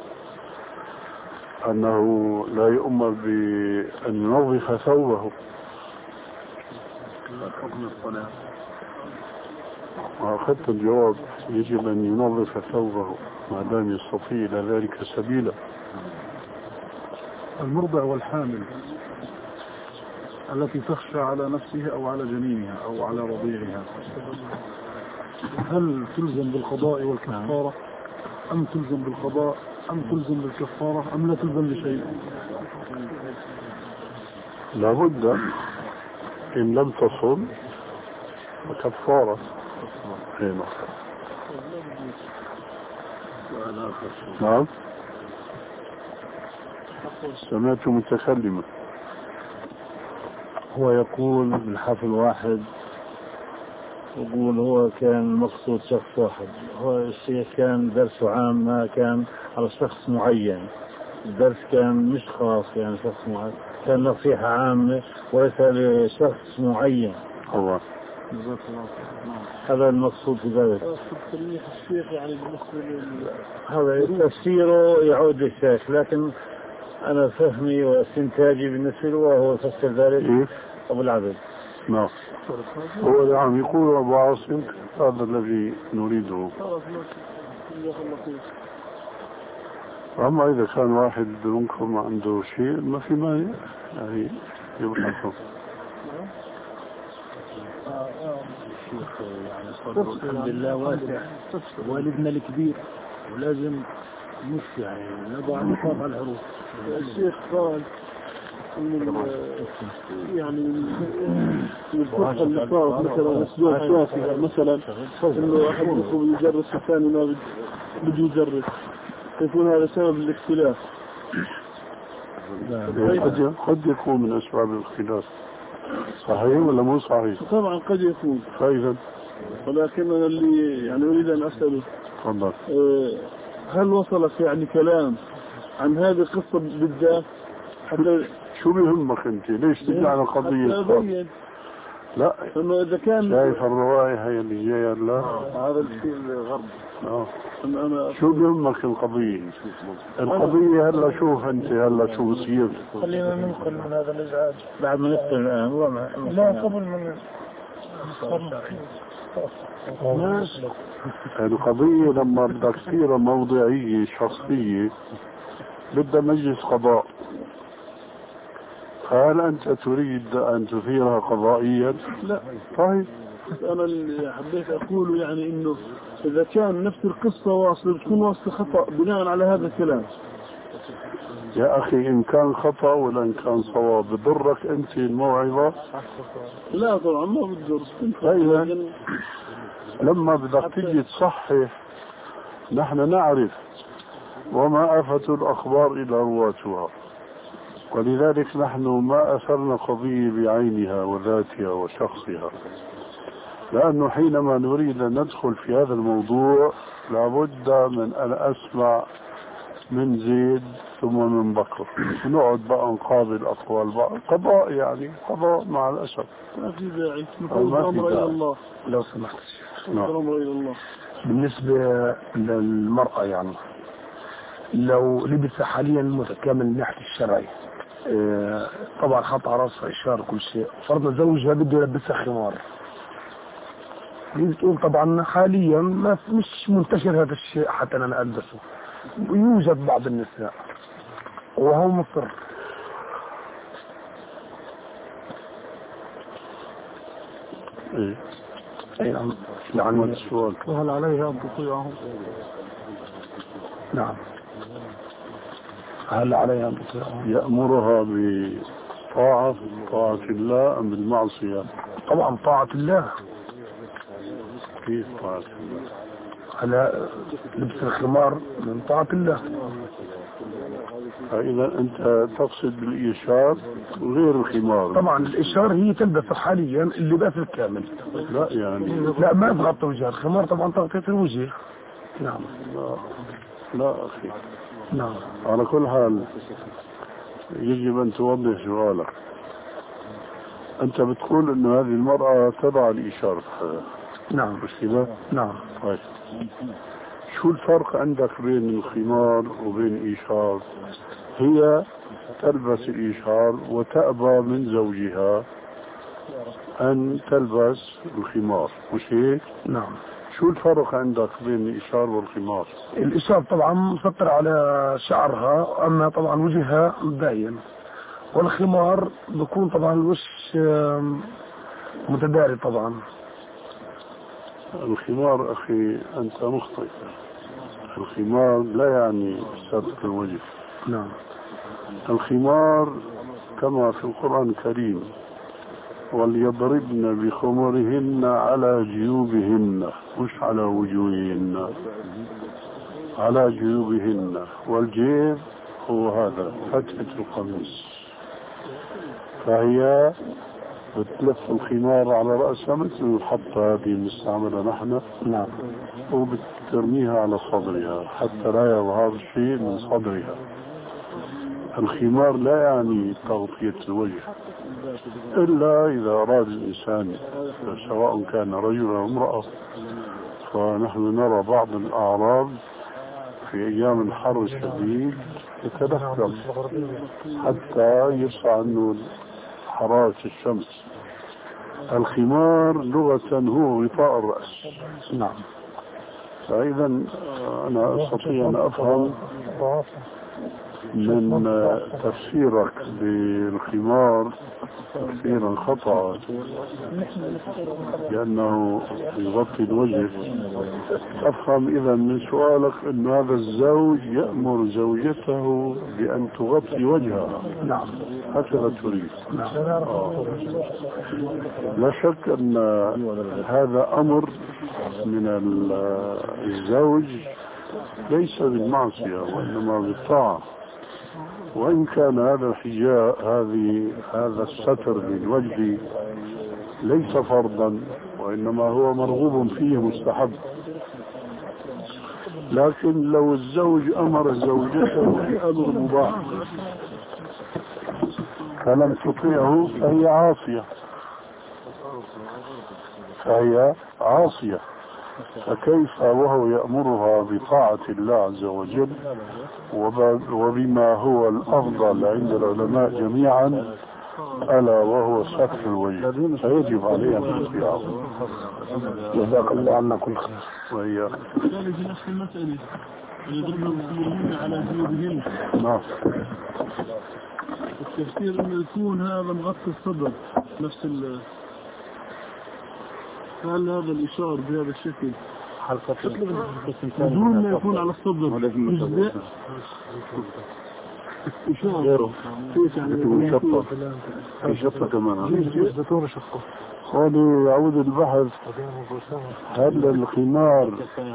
أنه لا يؤمر بأن ينظف ثوبه. حكم الصلاة أخذت الجواب. يجب أن ينظف ثوبه ما دام يستطيع إلى ذلك سبيلا. المرضع والحامل التي تخشى على نفسها أو على جنينها أو على رضيعها، هل تلزم بالقضاء والكفارة أم تلزم بالقضاء أم تلزم بالكفارة أم لا تلزم بشيء؟ لابد إن لم تصل فكفارة. هنا نعم. سمعت متكلما هو يقول من حفل واحد، يقول هو كان مقصود شخص واحد، هو الشيخ كان درسه عام ما كان على شخص معين، الدرس كان مش خاص يعني شخص معين، كان نصيحة عامة وليس لشخص معين. الله هذا المقصود في ذلك. الشيخ يعني بالنسبة هذا تفسيره يعود للشيخ، لكن أنا فهمي واستنتاجي بالنسبة له وهو فسر ذلك أبو العبد. نعم. هو نعم يقول أبو عاصم هذا الذي نريده. أما إذا كان واحد منكم عنده شيء ما في مانع يعني يبحثه. الشيخ يعني صدره الحمد لله واسع، والدنا الكبير ولازم مش يعني نضع نقاط على الحروف. الشيخ قال من يعني الفرقة اللي صارت مثلا أسلوب شافي مثلا إنه أحد منكم يجرس الثاني ما بده يجرس، يكون هذا سبب الاختلاف. قد قد يكون من أسباب الاختلاف. صحيح ولا مو صحيح؟ طبعا قد يكون. فإذا ولكن أنا اللي يعني أريد أن أسأله تفضل. هل وصلك يعني كلام عن هذه القصة بالذات؟ حتى شو بيهمك أنت؟ ليش تجعل قضية؟ أبين. لا إنه إذا كان شايف الرواية هي اللي جاية لا هذا الشيء الغرب. آه. أنا شو بيهمك القضية؟ القضية هلا شوف أنت هلا شو بصير. خلينا ننقل من هذا الإزعاج بعد ما نختم الآن هو ما لا قبل من القضية لما بدك تصير موضعية شخصية بدها مجلس قضاء. هل أنت تريد أن تثيرها قضائيا؟ لا. طيب أنا اللي حبيت أقوله يعني إنه إذا كان نفس القصة واصلة بتكون واصلة خطأ بناء على هذا الكلام. يا أخي إن كان خطأ ولا إن كان صواب بضرك أنت الموعظة؟ لا طبعا ما بتضر. طيب لما بدك تيجي تصحح نحن نعرف وما أفت الأخبار إلى رواتها، ولذلك نحن ما أثرنا قضية بعينها وذاتها وشخصها، لأنه حينما نريد أن ندخل في هذا الموضوع لابد من أن أسمع من زيد ثم من بكر، نقعد بقى نقابل أقوال بعض. قضاء يعني قضاء مع الأسف. ما في داعي. نفوض الأمر إلى الله. لو سمحت. الأمر إلى الله. بالنسبة للمرأة يعني لو لبس حاليا متكامل من ناحية الشرعي، طبعا حط على راسها إشارة كل شيء، فرضنا زوجها بده يلبسها خمار، بتقول طبعا حاليا ما مش منتشر هذا الشيء حتى أنا ألبسه، يوجد بعض النساء وهو مصر. إيه أي نعم. يعني السؤال وهل عليها أن تطيعهم؟ نعم. هل عليها أن تطيعهم؟ يأمرها بطاعة طاعة الله أم بالمعصية؟ طبعا طاعة الله. كيف طاعة الله؟ على لبس الخمار من طاعة الله. فإذا أنت تقصد بالإشار غير الخمار. طبعا الإشار هي تلبس حاليا اللباس الكامل. لا يعني لا ما تغطي وجهها، الخمار طبعا تغطية الوجه. نعم. لا, لا أخي. نعم. على كل حال يجب أن توضح سؤالك. أنت بتقول إنه هذه المرأة تضع الإشارة. نعم. مش كده؟ نعم. طيب شو الفرق عندك بين الخمار وبين الإشار؟ هي تلبس الإشار وتأبى من زوجها أن تلبس الخمار، مش هيك؟ نعم. شو الفرق عندك بين الإشار والخمار؟ الإشار طبعا مسطر على شعرها، أما طبعا وجهها مبين، والخمار بيكون طبعا الوش متداري. طبعا الخمار أخي أنت مخطئ، الخمار لا يعني ستر الوجه. نعم. الخمار كما في القرآن الكريم وليضربن بخمرهن على جيوبهن، مش على وجوههن، على جيوبهن، والجيب هو هذا فتحة القميص، فهي بتلف الخمار على رأسها مثل الحطة هذه المستعملة نحن. نعم. وبترميها على صدرها حتى لا يظهر شيء من صدرها. الخمار لا يعني تغطية الوجه إلا إذا أراد الإنسان، سواء كان رجل أو امرأة. فنحن نرى بعض الأعراب في أيام الحر الشديد يتدخل حتى يرفع عنه حرارة الشمس. الخمار لغة هو غطاء الرأس. نعم. فإذا أنا أستطيع أن أفهم من تفسيرك بالخمار تفسيرا خطأ لأنه يغطي الوجه. أفهم إذا من سؤالك أن هذا الزوج يأمر زوجته بأن تغطي وجهها. نعم. هكذا تريد. نعم. آه. لا شك أن هذا أمر من الزوج ليس بالمعصية وإنما بالطاعة، وإن كان هذا الحجاب هذه هذا الستر للوجه ليس فرضا وإنما هو مرغوب فيه مستحب. لكن لو الزوج أمر زوجته بأمر مباح فلم تطيعه فهي عاصية، فهي عاصية. فكيف وهو يأمرها بطاعة الله عز وجل وبما هو الأفضل عند العلماء جميعا ألا وهو ستر الوجه، فيجب عليها أن تطيعه. جزاك الله عنا كل خير. وهي في نفس المسألة يضربن بخمرهن على جيوبهن. نعم. التفسير انه يكون هذا مغطي الصدر نفس ال هل هذا الإشار بهذا الشكل بدون ما يكون على الصدر يجزئ إشار غيره كيف يعني شطة في شطة كمان خالي يعود البحث. هل الخمار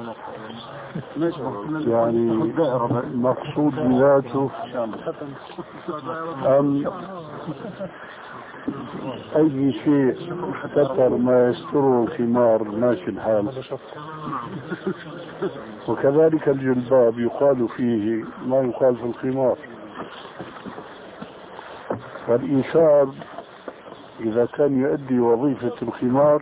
يعني مقصود بذاته أم أي شيء ستر ما يستره الخمار ماشي الحال؟ وكذلك الجلباب يقال فيه ما يقال في الخمار. فالإنشار إذا كان يؤدي وظيفة الخمار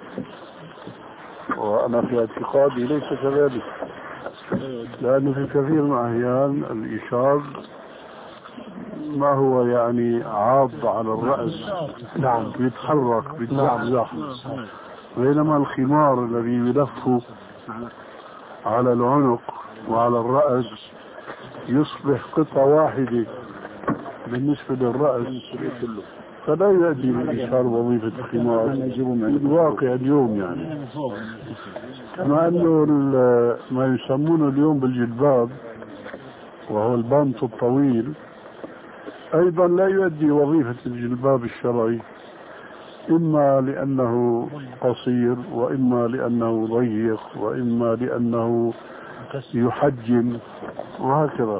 وأنا في اعتقادي ليس كذلك، لأنه في كثير من الأحيان الإشار ما هو يعني عاض على الرأس. نعم. بيتحرك بيتزحزح، بينما الخمار الذي يلف على العنق وعلى الرأس يصبح قطعة واحدة بالنسبة للرأس، فلا يؤدي الإشار وظيفة الخمار الواقع اليوم. يعني كما أنه ما يسمونه اليوم بالجلباب وهو البانت الطويل أيضا لا يؤدي وظيفة الجلباب الشرعي، إما لأنه قصير وإما لأنه ضيق وإما لأنه يحجم وهكذا.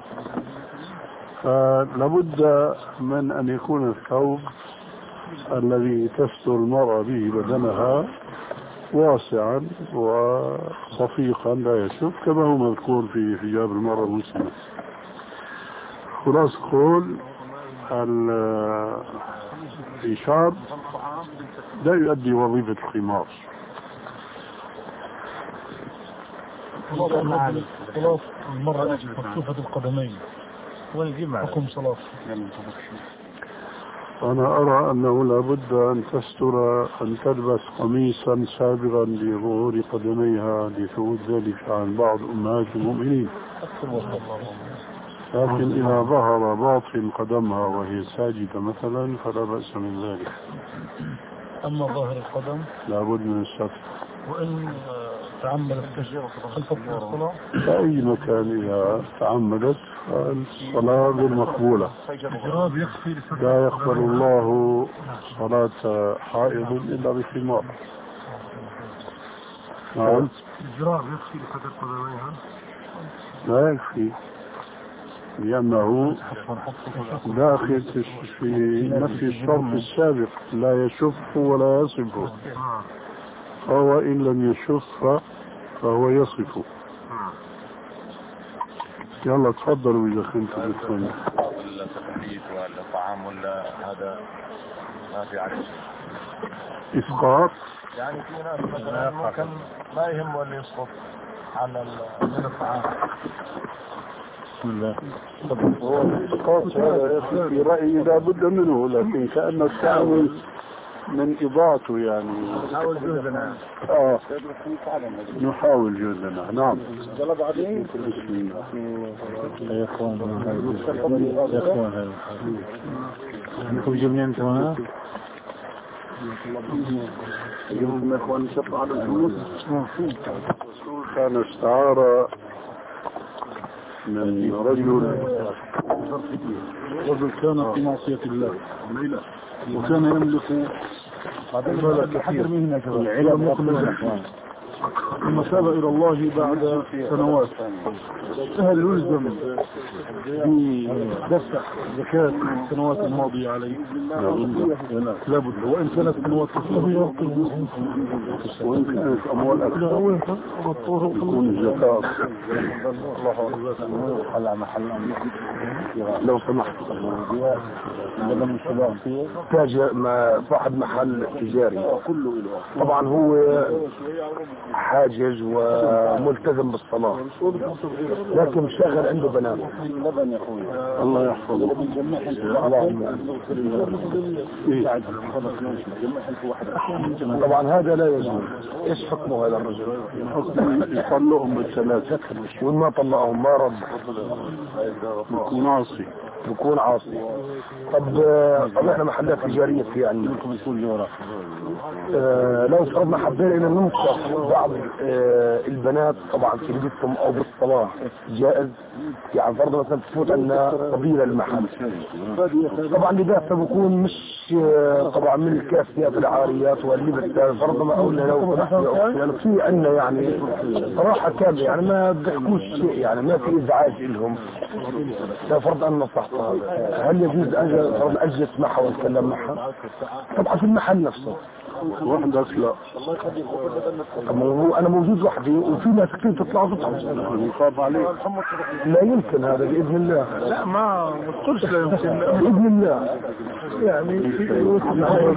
فلابد من أن يكون الثوب الذي تستر المرأة به بدنها واسعا وصفيقا لا يشف كما هو مذكور في حجاب المرأة المسلمة. خلاص قول الإشار لا يؤدي وظيفة الخمار. خلاص المرأة مكشوفة القدمين حكم صلاة. أنا أرى أنه لابد أن تستر أن تلبس قميصا سابغا لظهور قدميها لثبوت ذلك عن بعض أمهات المؤمنين، لكن إذا ظهر باطن قدمها وهي ساجدة مثلا فلا بأس من ذلك. أما ظاهر القدم لابد من الستر. وإن تعمدت خلف الصلاة في أي مكان إذا تعمدت فالصلاة غير مقبولة. لا يقبل الله صلاة حائض إلا بخمار. نعم. الجراب يكفي لفتر قدميها؟ لا يكفي، لأنه داخل في نفي الشرط السابق، لا يشف ولا يصف، فهو إن لم يشف فهو يصف. يلا تفضلوا إذا كنتم بالثاني. التحديد ولا الطعام ولا هذا ما في عليه إسقاط؟ يعني في ناس مثلا ممكن ما يهمه اللي يسقط على الطعام. بسم الله. هو الإسقاط هذا في رأيي لا بد منه، لكن كأن التعامل من إضاعته يعني. نحاول جهدنا. آه نحاول جهدنا. نعم. يلا بعدين. يا إخوان يا إخوان نكون جميعا أنت هنا. يوم يا إخوان نشطع على الفلوس. كان استعارة من رجل رجل كان في معصية الله وكان يملك مال كثير العلم يقل ثم تاب إلى الله بعد سنوات. هل يلزم بدفع زكاة السنوات الماضية عليه؟ لا بد، وإن كانت سنوات كثيرة وإن كانت أموال أكثر يكون الزكاة. الله محل لو سمحت تاج صاحب محل تجاري طبعا هو حاجز وملتزم بالصلاة، لكن شغل عنده بنات. الله يحفظه. طبعا هذا لا يجوز. ايش حكمه هذا الرجل؟ يطلقهم بالثلاثة، وإن ما طلقهم ما رد يكون عاصي. يكون عاصي. طب طب احنا محلات تجارية يعني آه لو فرضنا حبينا ان ننصح بعض آه البنات طبعا في بيتهم او بالصلاة جائز، يعني فرضنا مثلا تفوت عنا قبيلة المحل طبعا لباسها بكون مش آه طبعا من الكاسيات العاريات واللبس، فرضنا ما اقول لو يعني في عنا يعني صراحة كاملة يعني ما بيحكوش شيء، يعني ما في ازعاج لهم. لا فرض ان نصحتها، هل يجوز ان اجلس معها واتكلم معها؟ طبعا في المحل نفسه وحدك لا. طب هو انا موجود وحدي وفي ناس كثير تطلع تطلع يخاف عليك. لا يمكن هذا باذن الله. لا ما تقولش لا يمكن باذن الله يعني باذن الله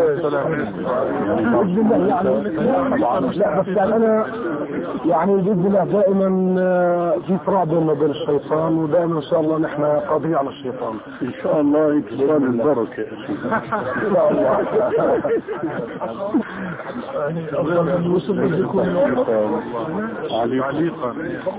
باذن الله يعني طبعا لا بس يعني انا يعني باذن الله دائما في صراع بيننا وبين الشيطان، ودائما ان شاء الله نحن قاضيين على الشيطان ان شاء الله. اتصال البركه ان شاء الله. يعني أفضل أن يوصل أن يكون عليقا.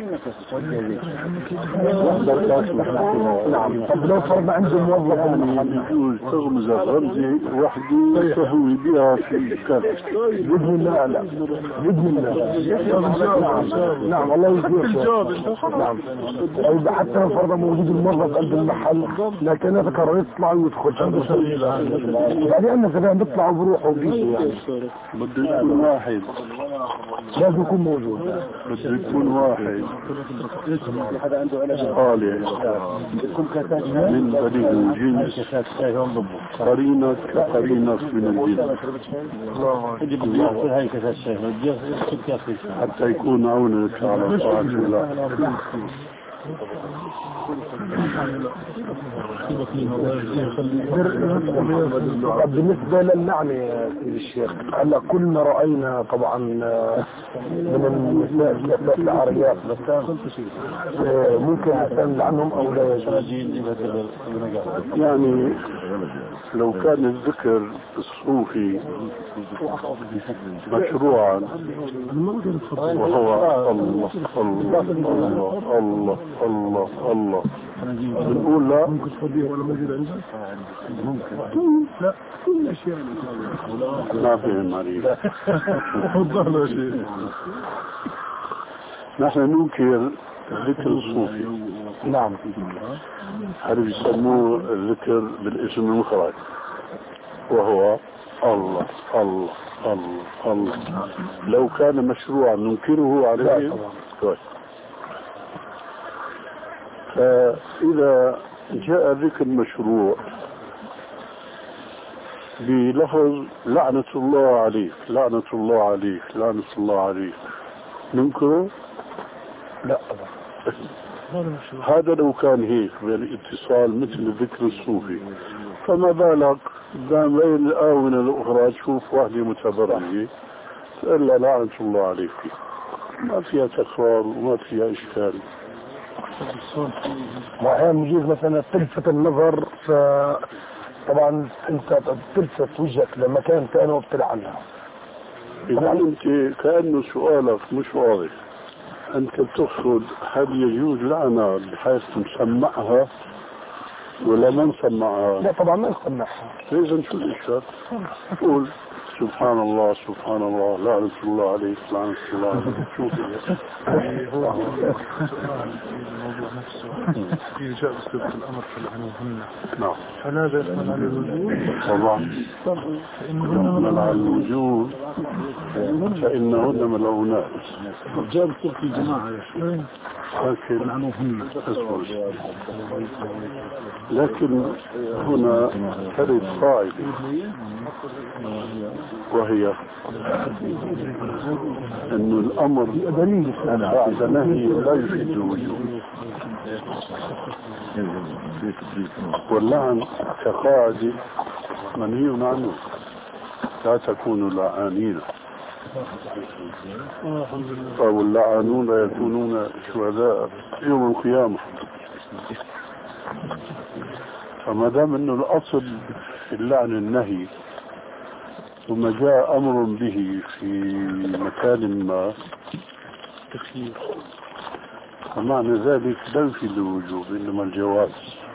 نعم. طب لو فرضنا عنده موظف يجوز تغمز الرمزي وحده تهوي بها في الكاف بإذن الله. لا بإذن الله. نعم نعم الله يجزيك. نعم. أو حتى لو فرضنا موجود الموظف قلب المحل لكن يذكر يطلع ويدخل عنده سبيل يعني أنه كذا بيطلع وبروح وبيجي يعني بده يكون واحد، لازم يكون موجود. بده يكون واحد صالح من بني الجنس قرينك كقرينك من الجنس حتى يكون عونك على طاعة الله. بالنسبة للعنة يا سيدي الشيخ، هلا كلنا رأينا طبعا من النساء الكافات العاريات مثلا ممكن نسأل عنهم أو لا يجوز؟ يعني لو كان الذكر الصوفي مشروعا وهو الله الله الله الله الله الله بنقول لا ممكن تفضيه ولا موجود عندك؟ ممكن لا كل اشياء ما فهم عليك. تفضل يا شيخ. نحن ننكر الذكر الصوفي. نعم. هذا بيسموه الذكر بالاسم المفرد وهو الله الله الله الله. لو كان مشروعا ننكره عليه. فإذا جاء ذكر مشروع بلفظ لعنة الله عليك لعنة الله عليك لعنة الله عليك ننكره؟ لا. هذا لو كان هيك بالاتصال مثل الذكر الصوفي، فما بالك بين الآونة الأخرى تشوف واحدة متبرعة تقول لها لعنة الله عليك، ما فيها تكرار وما فيها إشكال. وأحيانا يجوز مثلا تلفت النظر، فطبعا أنت تلفت وجهك لمكان ثاني وبتلعنها. إذا أنت كأنه سؤالك مش واضح، أنت بتقصد هل يجوز لعنة بحيث نسمعها ولا ما نسمعها؟ لا طبعا ما نسمعها. إذا شو الإشكال؟ قول سبحان الله سبحان الله لعنة الله عليك لعنة الله عليك. شوف هو الموضوع نفسه في جاء بصيغة الأمر في العنوهن. نعم. هل هذا يحمل على الوجود؟ طبعا. فإنهن على الوجود فإنهن ملعونات. جاء بصيغة الجماعة يا شيخ. لكن العنوهن. لكن هنا ترد قاعدة وهي أن الأمر بعد نهي لا يفيد الوجود، واللعن كقاعدة منهي عنه لا تكونوا لعانين، واللعانون لا يكونون شهداء يوم القيامة. فما دام انه الاصل في اللعن النهي ثم جاء امر به في مكان ما تخيير، فمعنى ذلك لا يفيد الوجوب انما الجواز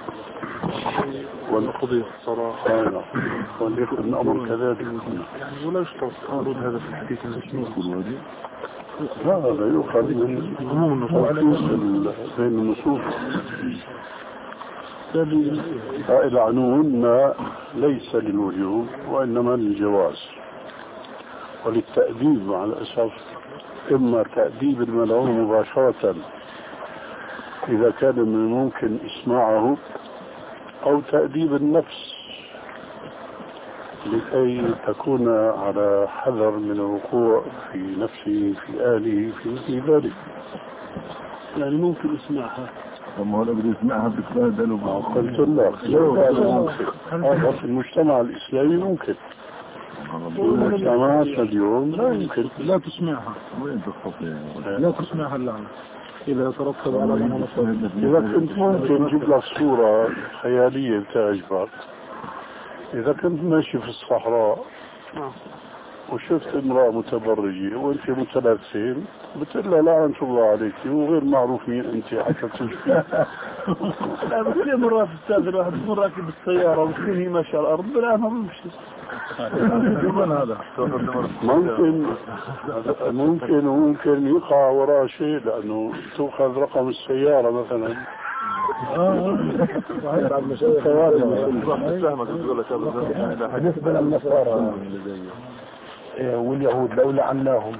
والقضية الصراحة وليكن الامر كذلك. يعني ولا يشترط قانون هذا في الحديث المشهور؟ لا هذا يؤخذ من عموم النصوص بين النصوص. العنون ليس للوجوب وإنما للجواز وللتأديب على أساس إما تأديب الملعون مباشرة إذا كان من الممكن إسماعه أو تأديب النفس لكي تكون على حذر من الوقوع في نفسه في آله في مثل ذلك. يعني ممكن إسماعها ثم هو بدي يسمعها بتبادل وبعض. قلت لك لو كان ممكن هذا في المجتمع الإسلامي ممكن، المجتمعات اليوم لا يمكن. لا تسمعها. وين تستطيع؟ لا تسمعها اللعنة إذا ترتب على المنصة. إذا كنت ممكن نجيب لك صورة خيالية بتعجبك. إذا كنت ماشي في الصحراء وشفت امرأة متبرجة وانت متلبسين بتقول لها لعنة الله عليك وغير معروف مين انت حتى تشوفي. لا بس ليه مرات استاذ الواحد يكون راكب بالسيارة وتكون هي ماشية على الأرض بلا ما بمشي. هذا ممكن ممكن وممكن يقع وراء شيء لأنه تأخذ رقم السيارة مثلا. بالنسبة للنصارى واليهود لو لعناهم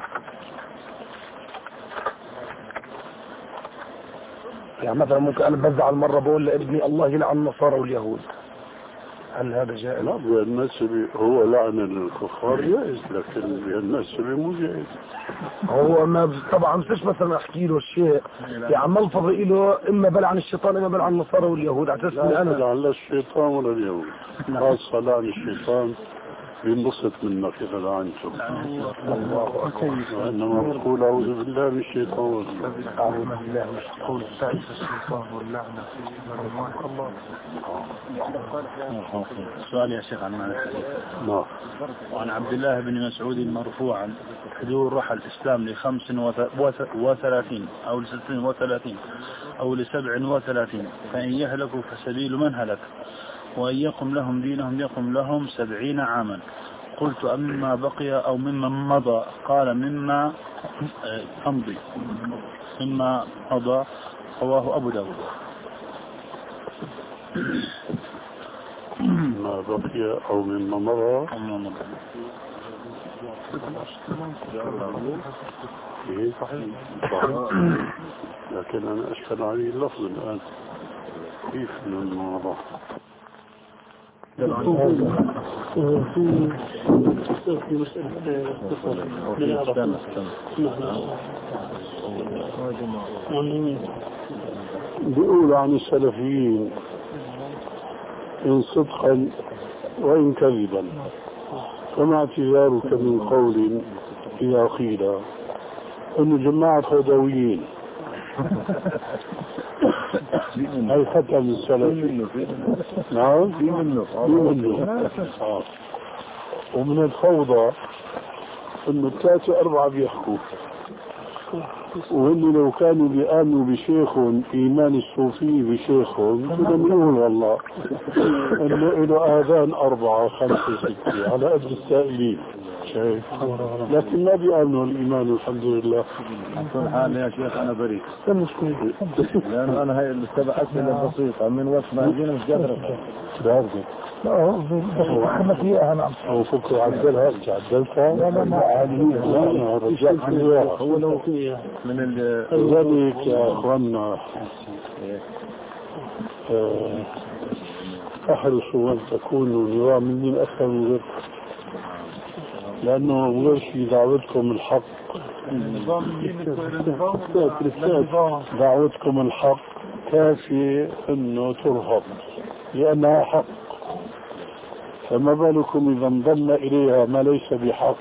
يعني مثلا ممكن انا بزعل مرة بقول لابني الله يلعن النصارى واليهود، هل هذا جائز؟ لا، بالنسبة هو لعن الكفار جائز، لكن بالنسبة مو جائز. هو ما طبعا مش مثلا احكي له شيء يعني ملفظ له اما بلعن الشيطان اما بلعن النصارى واليهود على اساس لا انا لعن لا الشيطان ولا اليهود، خاصة لعن الشيطان بينبسط منك إذا لعنته. وإنما بقول أعوذ بالله من الشيطان والرجيم. أعوذ بالله من الشيطان الثالث الشيطان واللعنة الله. سؤال يا شيخ عن معنى الحديث. نعم. وعن عبد الله بن مسعود مرفوعا: حضور رحى الإسلام لخمس وثلاثين أو لست وثلاثين أو لسبع وثلاثين، فإن يهلكوا فسبيل من هلك، وإن يقم لهم دينهم يقم لهم سبعين عاما. قلت: أما بقي أو مما مضى؟ قال: مما تمضي مما مضى. رواه أبو داود. ما بقي أو مما مضى. إيه صحيح. لكن أنا أشكل عليه اللفظ الآن، كيف من مضى؟ في في مسألة بيقول عن السلفيين إن صدقا وإن كذبا، فما اعتذارك من قول إذا قيل إن جماعة خدويين هاي خطأ من السلف. نعم في منه في منه آه. ومن الفوضى انه ثلاثة اربعة بيحكوا، وإن لو كانوا بيآمنوا بشيخ إيمان الصوفي بشيخهم بدهم يقول والله إنه له آذان أربعة خمسة ستة على قد السائلين، شايف؟ لكن ما بيآمنوا الإيمان الحمد لله. كل حال يا شيخ أنا بريء، لأنه أنا هاي السبع أسئلة بسيطة من وقت ما جينا مش قادر أفهم. لا احنا فيها نعم. هو فكر عدلها عدلتها لا لا ما عالية لا رجال حلوة. هو لو فيها من ذلك يا أخوانا احرصوا أن تكونوا نظام من أكثر من غير، لأنه غير في دعوتكم الحق. دعوتكم الحق كافي أنه ترهب لأنها حق، فما بالكم إذا انضم إليها ما ليس بحق.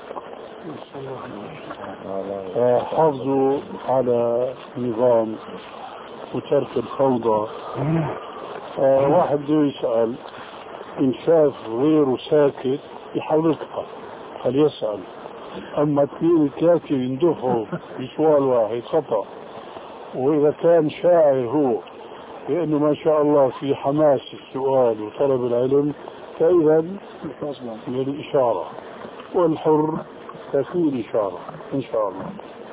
حافظوا على نظام وترك الفوضى. واحد بده يسأل إن شاف غيره ساكت يحاول يقطع فليسأل، أما اثنين ثلاثة يندفعوا بسؤال واحد خطأ. وإذا كان شاعر هو لأنه ما شاء الله في حماس السؤال وطلب العلم فإذا للإشارة، والحر تكون إشارة إن شاء الله.